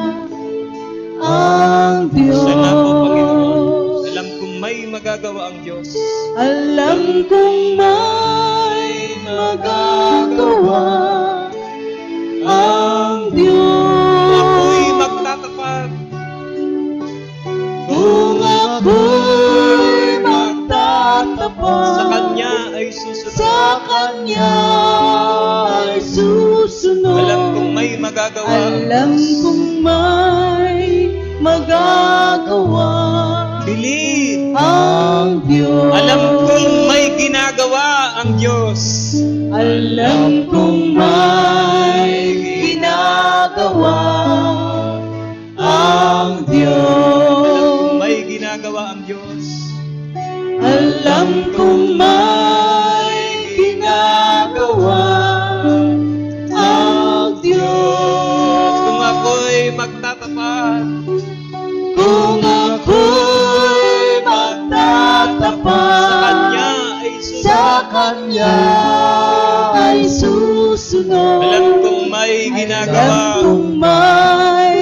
ang Diyos. Siya na po, Panginoon. Alam kong may magagawa ang Diyos. Alam kong may magagawa ang Diyos. Ako'y magtatapat. Kung ako'y magtatapat Sa Kanya ay susunod. sa Kanya ay susunod. Alam kong may magagawa. Alam kong may magagawa Believe. ang Diyos. Alam kong may ginagawa ang Diyos. Alam kong may ginagawa ang Alam Diyos. kong may ginagawa ang Diyos. Alam kong may ginagawa ang Diyos. Kung ako'y magtatapat. Kung ako'y magtatapat Sa Kanya ay sa susunod. Kanya ay susunod. Alam kong may ginagawa. Alam kong may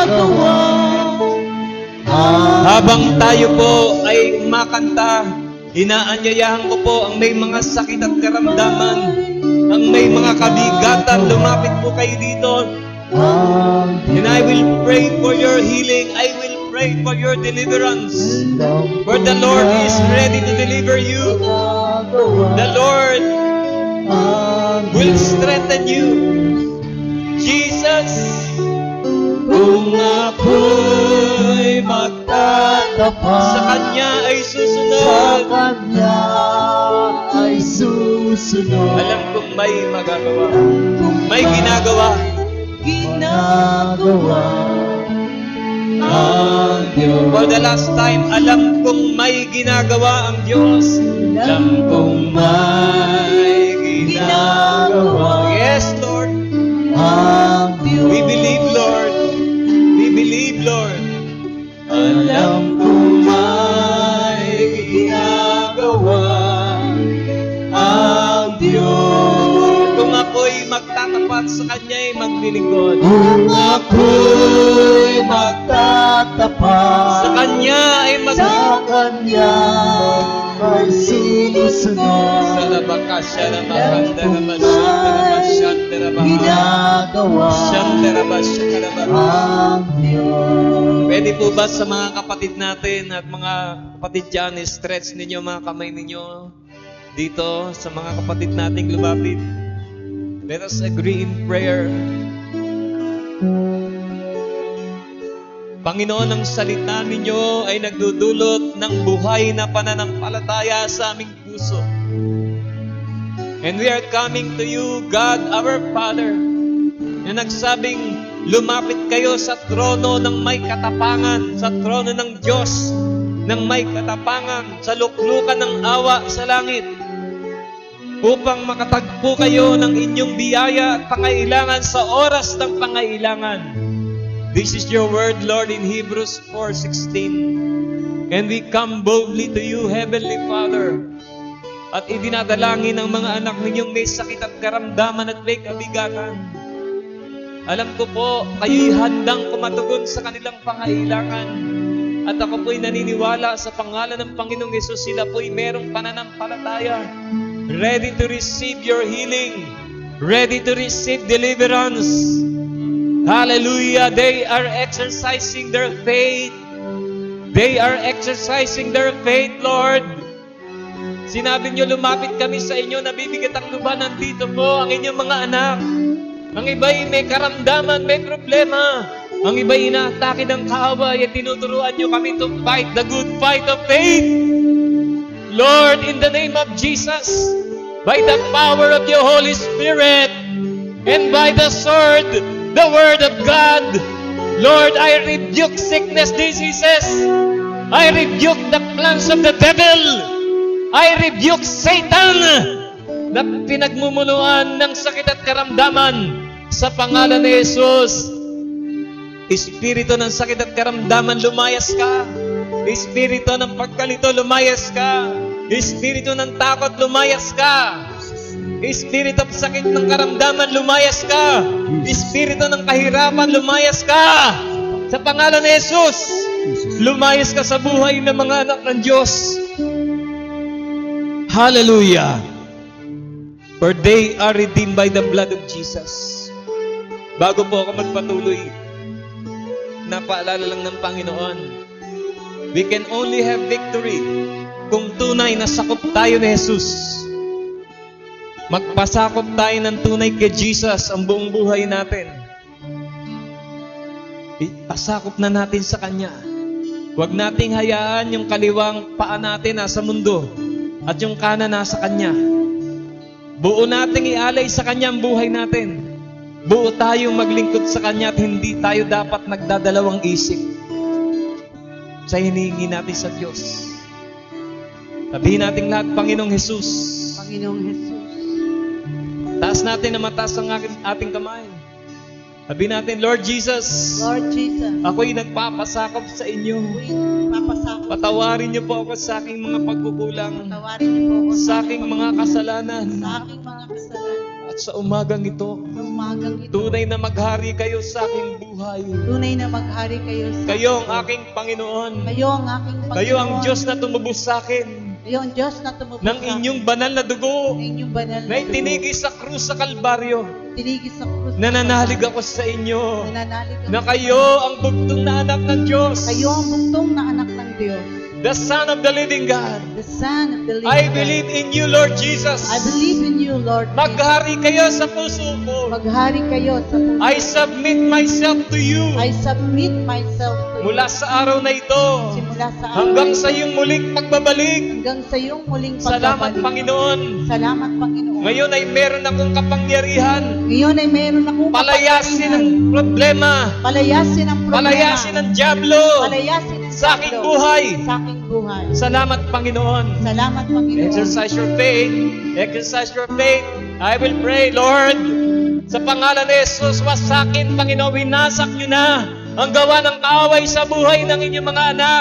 ginagawa ang Habang tayo po ay kumakanta, Inaanyayahan ko po ang may mga sakit at karamdaman, ang may mga kabigatan, lumapit po kayo dito. And I will pray for your healing. I will pray for your deliverance. For the Lord is ready to deliver you. The Lord will strengthen you. Jesus, Kung ako'y magtatapat sa Kanya ay sa susunod. Kanya ay susunod. Alam kong may magagawa. Kung May ginagawa. ginagawa ang Diyos. For the last time, alam kong may ginagawa ang Diyos. Alam kong may ginagawa. Yes, Lord. Ang Diyos. We believe, Lord. We believe, Lord. Alam kong may ginagawa ang Diyos. Kung ako'y magtatapat sa Kanya ay maglilingkod. Kung ako'y magtatapat Sa Kanya ay mag... sa Kanya ay susunod. Salabakasya na mahanda na masyanda na masyanda na Ginagawa masyanda na masyanda na masyanda. ang Diyos. Pwede po ba sa mga kapatid natin at mga kapatid dyan, stretch ninyo mga kamay ninyo dito sa mga kapatid nating lumapit. Let us agree in prayer. Panginoon, ang salita ninyo ay nagdudulot ng buhay na pananampalataya sa aming puso. And we are coming to you, God our Father, na nagsabing, lumapit kayo sa trono ng may katapangan, sa trono ng Diyos ng may katapangan, sa luklukan ng awa sa langit, upang makatagpo kayo ng inyong biyaya at pangailangan sa oras ng pangailangan. This is your word, Lord, in Hebrews four sixteen. And we come boldly to you, Heavenly Father, at idinadalangin ang mga anak ninyong may sakit at karamdaman at may kabigatan. Alam ko po, kayo'y handang kumatugon sa kanilang pangailangan. At ako po'y naniniwala sa pangalan ng Panginoong Hesus, sila po'y merong pananampalataya, ready to receive your healing, ready to receive deliverance. Hallelujah! They are exercising their faith. They are exercising their faith, Lord. Sinabi niyo, lumapit kami sa inyo, nabibigat ang luba, nandito po ang inyong mga anak. Ang iba'y may karamdaman, may problema. Ang iba'y inaatake ng kaaway at tinuturuan niyo kami to fight the good fight of faith. Lord, in the name of Jesus, by the power of your Holy Spirit, and by the sword, the Word of God, Lord, I rebuke sickness, diseases. I rebuke the plans of the devil. I rebuke Satan na pinagmumunuan ng sakit at karamdaman sa pangalan ni Jesus. Espiritu ng sakit at karamdaman, lumayas ka. Espiritu ng pagkalito, lumayas ka. Espiritu ng takot, lumayas ka. Espiritu ng sakit ng karamdaman, lumayas ka. Espiritu ng kahirapan, lumayas ka. Sa pangalan ni Jesus, lumayas ka sa buhay ng mga anak ng Diyos. Hallelujah! For they are redeemed by the blood of Jesus. Bago po ako magpatuloy, napaalala lang ng Panginoon, we can only have victory kung tunay na sakop tayo ni Jesus. Magpasakop tayo ng tunay kay Jesus ang buong buhay natin. Pasakop na natin sa Kanya. Huwag nating hayaan yung kaliwang paa natin nasa mundo at yung kanan nasa Kanya. Buo nating ialay sa Kanya ang buhay natin. Buo tayong maglingkod sa Kanya at hindi tayo dapat nagdadalawang isip sa hinihingi natin sa Diyos. Sabihin natin lahat, Panginoong Hesus. Panginoong Hesus. Taas natin na mataas ang aking- ating kamay. Sabihin natin, Lord Jesus, Lord Jesus, ako'y nagpapasakop sa inyo. ako'y papasakot. Patawarin niyo po ako sa aking mga pagkukulang, Tawarin niyo po ako sa aking mga kasalanan. sa aking mga kasalanan. At sa umagang ito, Sa umagang ito, tunay na maghari kayo sa aking buhay. tunay na maghari kayo sa Kayo ang aking Panginoon. Kayo ang aking Panginoon. Kayo ang Diyos na tumubos sa akin. Yung Diyos na tumubos ng sa inyong akin, banal na dugo ng inyong banal na itinigil sa krus sa Kalbaryo. tinigis sa krus. Nananalig ako sa inyo Nananalig ako na sa kayo ang bugtong na anak ng Diyos, Kayo ang buktong na anak ng Diyos, the Son of the living God. the Son of the living I God. believe in you, Lord Jesus. I believe in you, Lord. Maghari kayo sa puso ko. Maghari kayo sa puso. I submit myself to you I submit myself to you. mula sa araw na ito Simula sa hanggang araw sa iyong muling pagbabalik. hanggang sa iyong muling Salamat, pagbabalik. Panginoon. Salamat, Panginoon. Ngayon ay meron akong kapangyarihan. Ngayon ay meron akong Palayasin ang kapangyarihan. problema. Palayasin ang problema. Palayasin ang diablo Palayasin ang sa aking diablo buhay. Sa aking buhay. Salamat, Panginoon. Salamat, Panginoon. Exercise your faith. Exercise your faith. I will pray, Lord. Sa pangalan ni Jesus, wasakin, Panginoon, winasak nyo na ang gawa ng kaaway sa buhay ng inyong mga anak.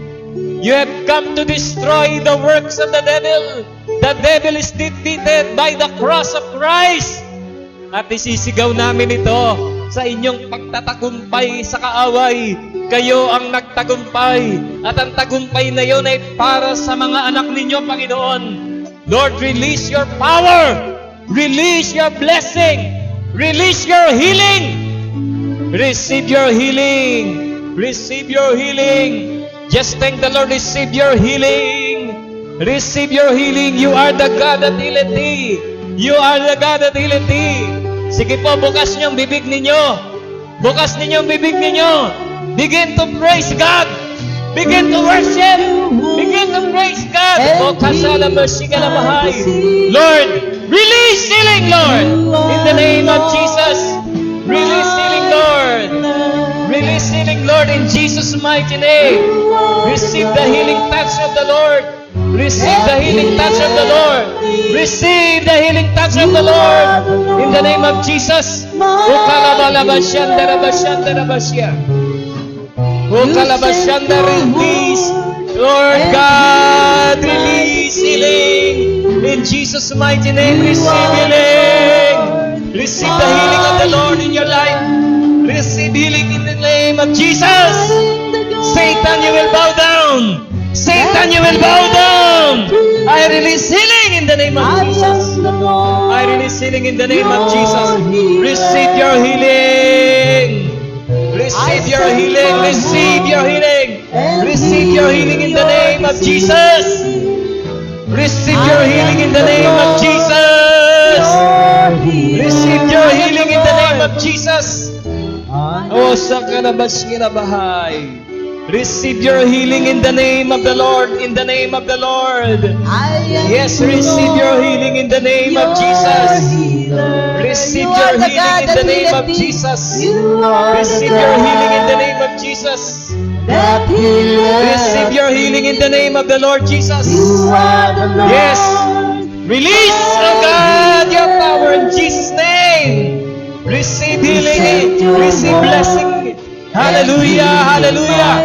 You have come to destroy the works of the devil. The devil is defeated by the cross of Christ. At isisigaw namin ito sa inyong pagtatagumpay sa kaaway. Kayo ang nagtagumpay. At ang tagumpay na yun ay para sa mga anak ninyo, Panginoon. Lord, release your power. Release your blessing. Release your healing. Receive your healing. Receive your healing. Just thank the Lord. Receive your healing. Receive your healing. You are the God that healeth thee. You are the God that healeth thee. Sige po, bukas niyo ang bibig ninyo. Bukas ninyo ang bibig ninyo. Begin to praise God. Begin to worship. Begin to praise God. O kasalamasikalamahay. Lord, release healing, Lord. In the name of Jesus. Release healing, Lord. Release healing, Lord, in Jesus' mighty name. Receive the healing touch of the Lord. Receive the healing touch of the Lord. Receive the healing touch of the Lord. In the name of Jesus. O kalabalabasyandarabasyandarabasya. O kalabasyanda, release. Lord God, release healing. In Jesus' mighty name, receive healing. Receive the healing of the Lord in your life. Receive healing in the name of Jesus. Satan, you will bow down. Satan, you will bow down. I release healing in the name of Jesus. I release healing in the name of Jesus. Receive your healing. Receive your healing. Receive your healing. Receive your healing in the name of Jesus. Receive your healing in the name of Jesus. Receive your healing in the name of Jesus. Oh, sakalabaskinabahay. Receive your healing in the name of the Lord. In the name of the Lord. Yes, receive your healing in the name of Jesus. Receive your healing in the name of Jesus. Receive your healing in the name of Jesus. Receive your healing in the name of the Lord Jesus. Yes. Release, oh God, your power in Jesus' name. Receive healing. Receive blessing. Hallelujah, hallelujah.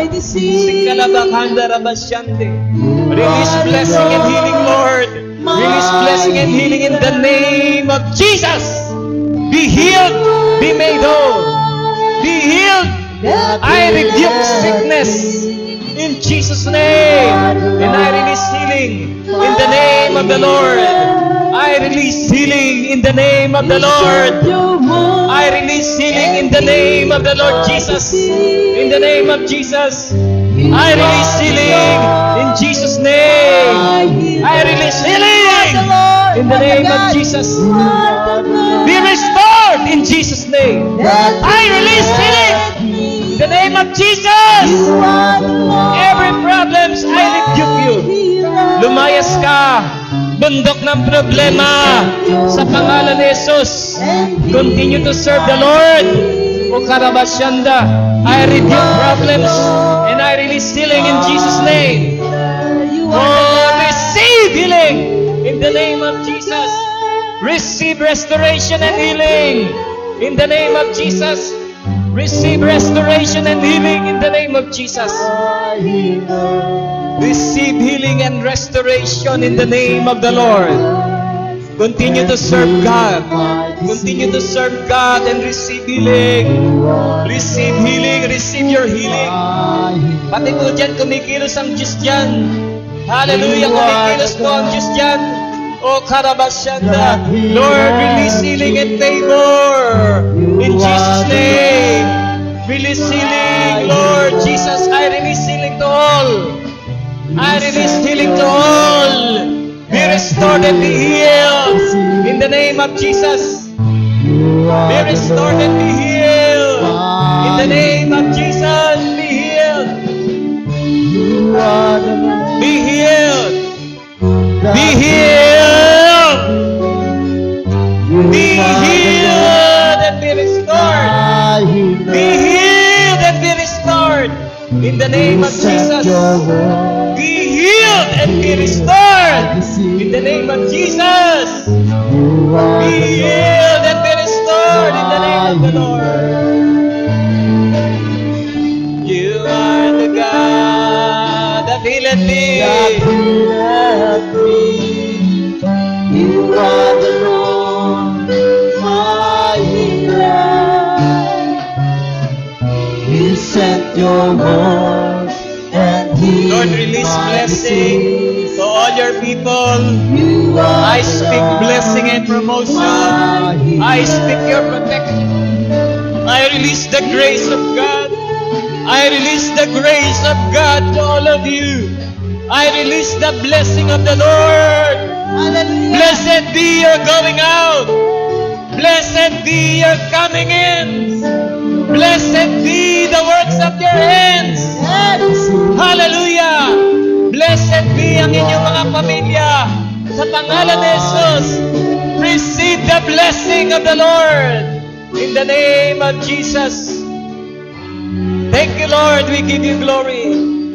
Release blessing and healing, Lord. Release blessing and healing in the name of Jesus. Be healed. Be made whole. Be healed. I rebuke sickness in Jesus' name. And I release healing in the name of the Lord. I release healing in the name of the Lord. I release healing in the name of the Lord Jesus. In the name of Jesus. I release healing in Jesus' name. I release healing in the name of Jesus. Be restored in Jesus' name. I release healing in the name of Jesus. Every problems, I rebuke you. Lumayas ka, bundok ng problema, sa pangalan ni Jesus. Continue to serve the Lord. O karabasyanda, I rebuke problems and I release healing in Jesus' name. Oh, receive healing in the name of Jesus. Receive restoration and healing in the name of Jesus. Receive restoration and healing in the name of Jesus. Receive healing and restoration in the name of the Lord. Continue to serve God. Continue to serve God and receive healing. Receive healing. Receive your healing. Pati po dyan, kumikilos ang Diyos dyan. Hallelujah. Kumikilos po ang Diyos dyan. O Karabasyanda. Lord, release healing and favor. In Jesus' name. Release healing, Lord Jesus. I release healing to all. I release healing to all. Be restored and be healed. In the name of Jesus. Be restored and be healed. In the name of Jesus, be healed. Be healed. Be healed. Be healed and be restored. Be healed and be restored. In the name of Jesus. Be healed and be restored. In the name of Jesus. Be healed and be restored. In the name of the Lord. You are the God that healeth thee. You are the Lord, my healer. You sent your word and healed Lord, release my blessing disease. to all your people. You are I the speak Lord, blessing and promotion. my healer. I speak your protection. I release the grace of God. I release the grace of God to all of you. I release the blessing of the Lord. Hallelujah. Blessed be your going out. Blessed be your coming in. Blessed be the works of your hands. Yes. Hallelujah! Blessed be ang inyong mga pamilya. Sa pangalan ni Jesus, receive the blessing of the Lord. In the name of Jesus. Thank you, Lord. We give you glory.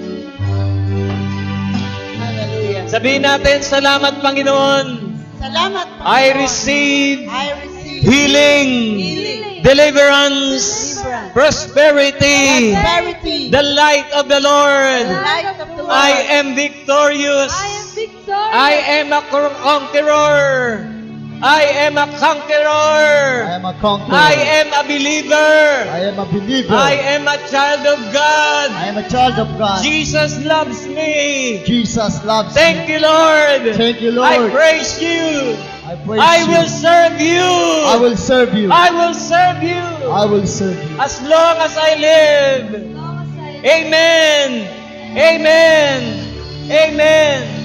Hallelujah. Sabihin natin, salamat Panginoon. Salamat, Panginoon. I receive I receive healing, healing, deliverance, prosperity, prosperity, the light of the the Lord. light of the Lord. I am victorious. I am a cor- conqueror. I am a I conqueror. am a conqueror. I am a believer. I am a believer. I am a child of God. I am a child of God. Jesus loves me. Jesus loves Thank me. you, Lord. Thank you, I Lord. praise you. I praise I you. will serve you. I will serve you. I will serve you I will serve you. as long as I live. Amen. Amen. Amen.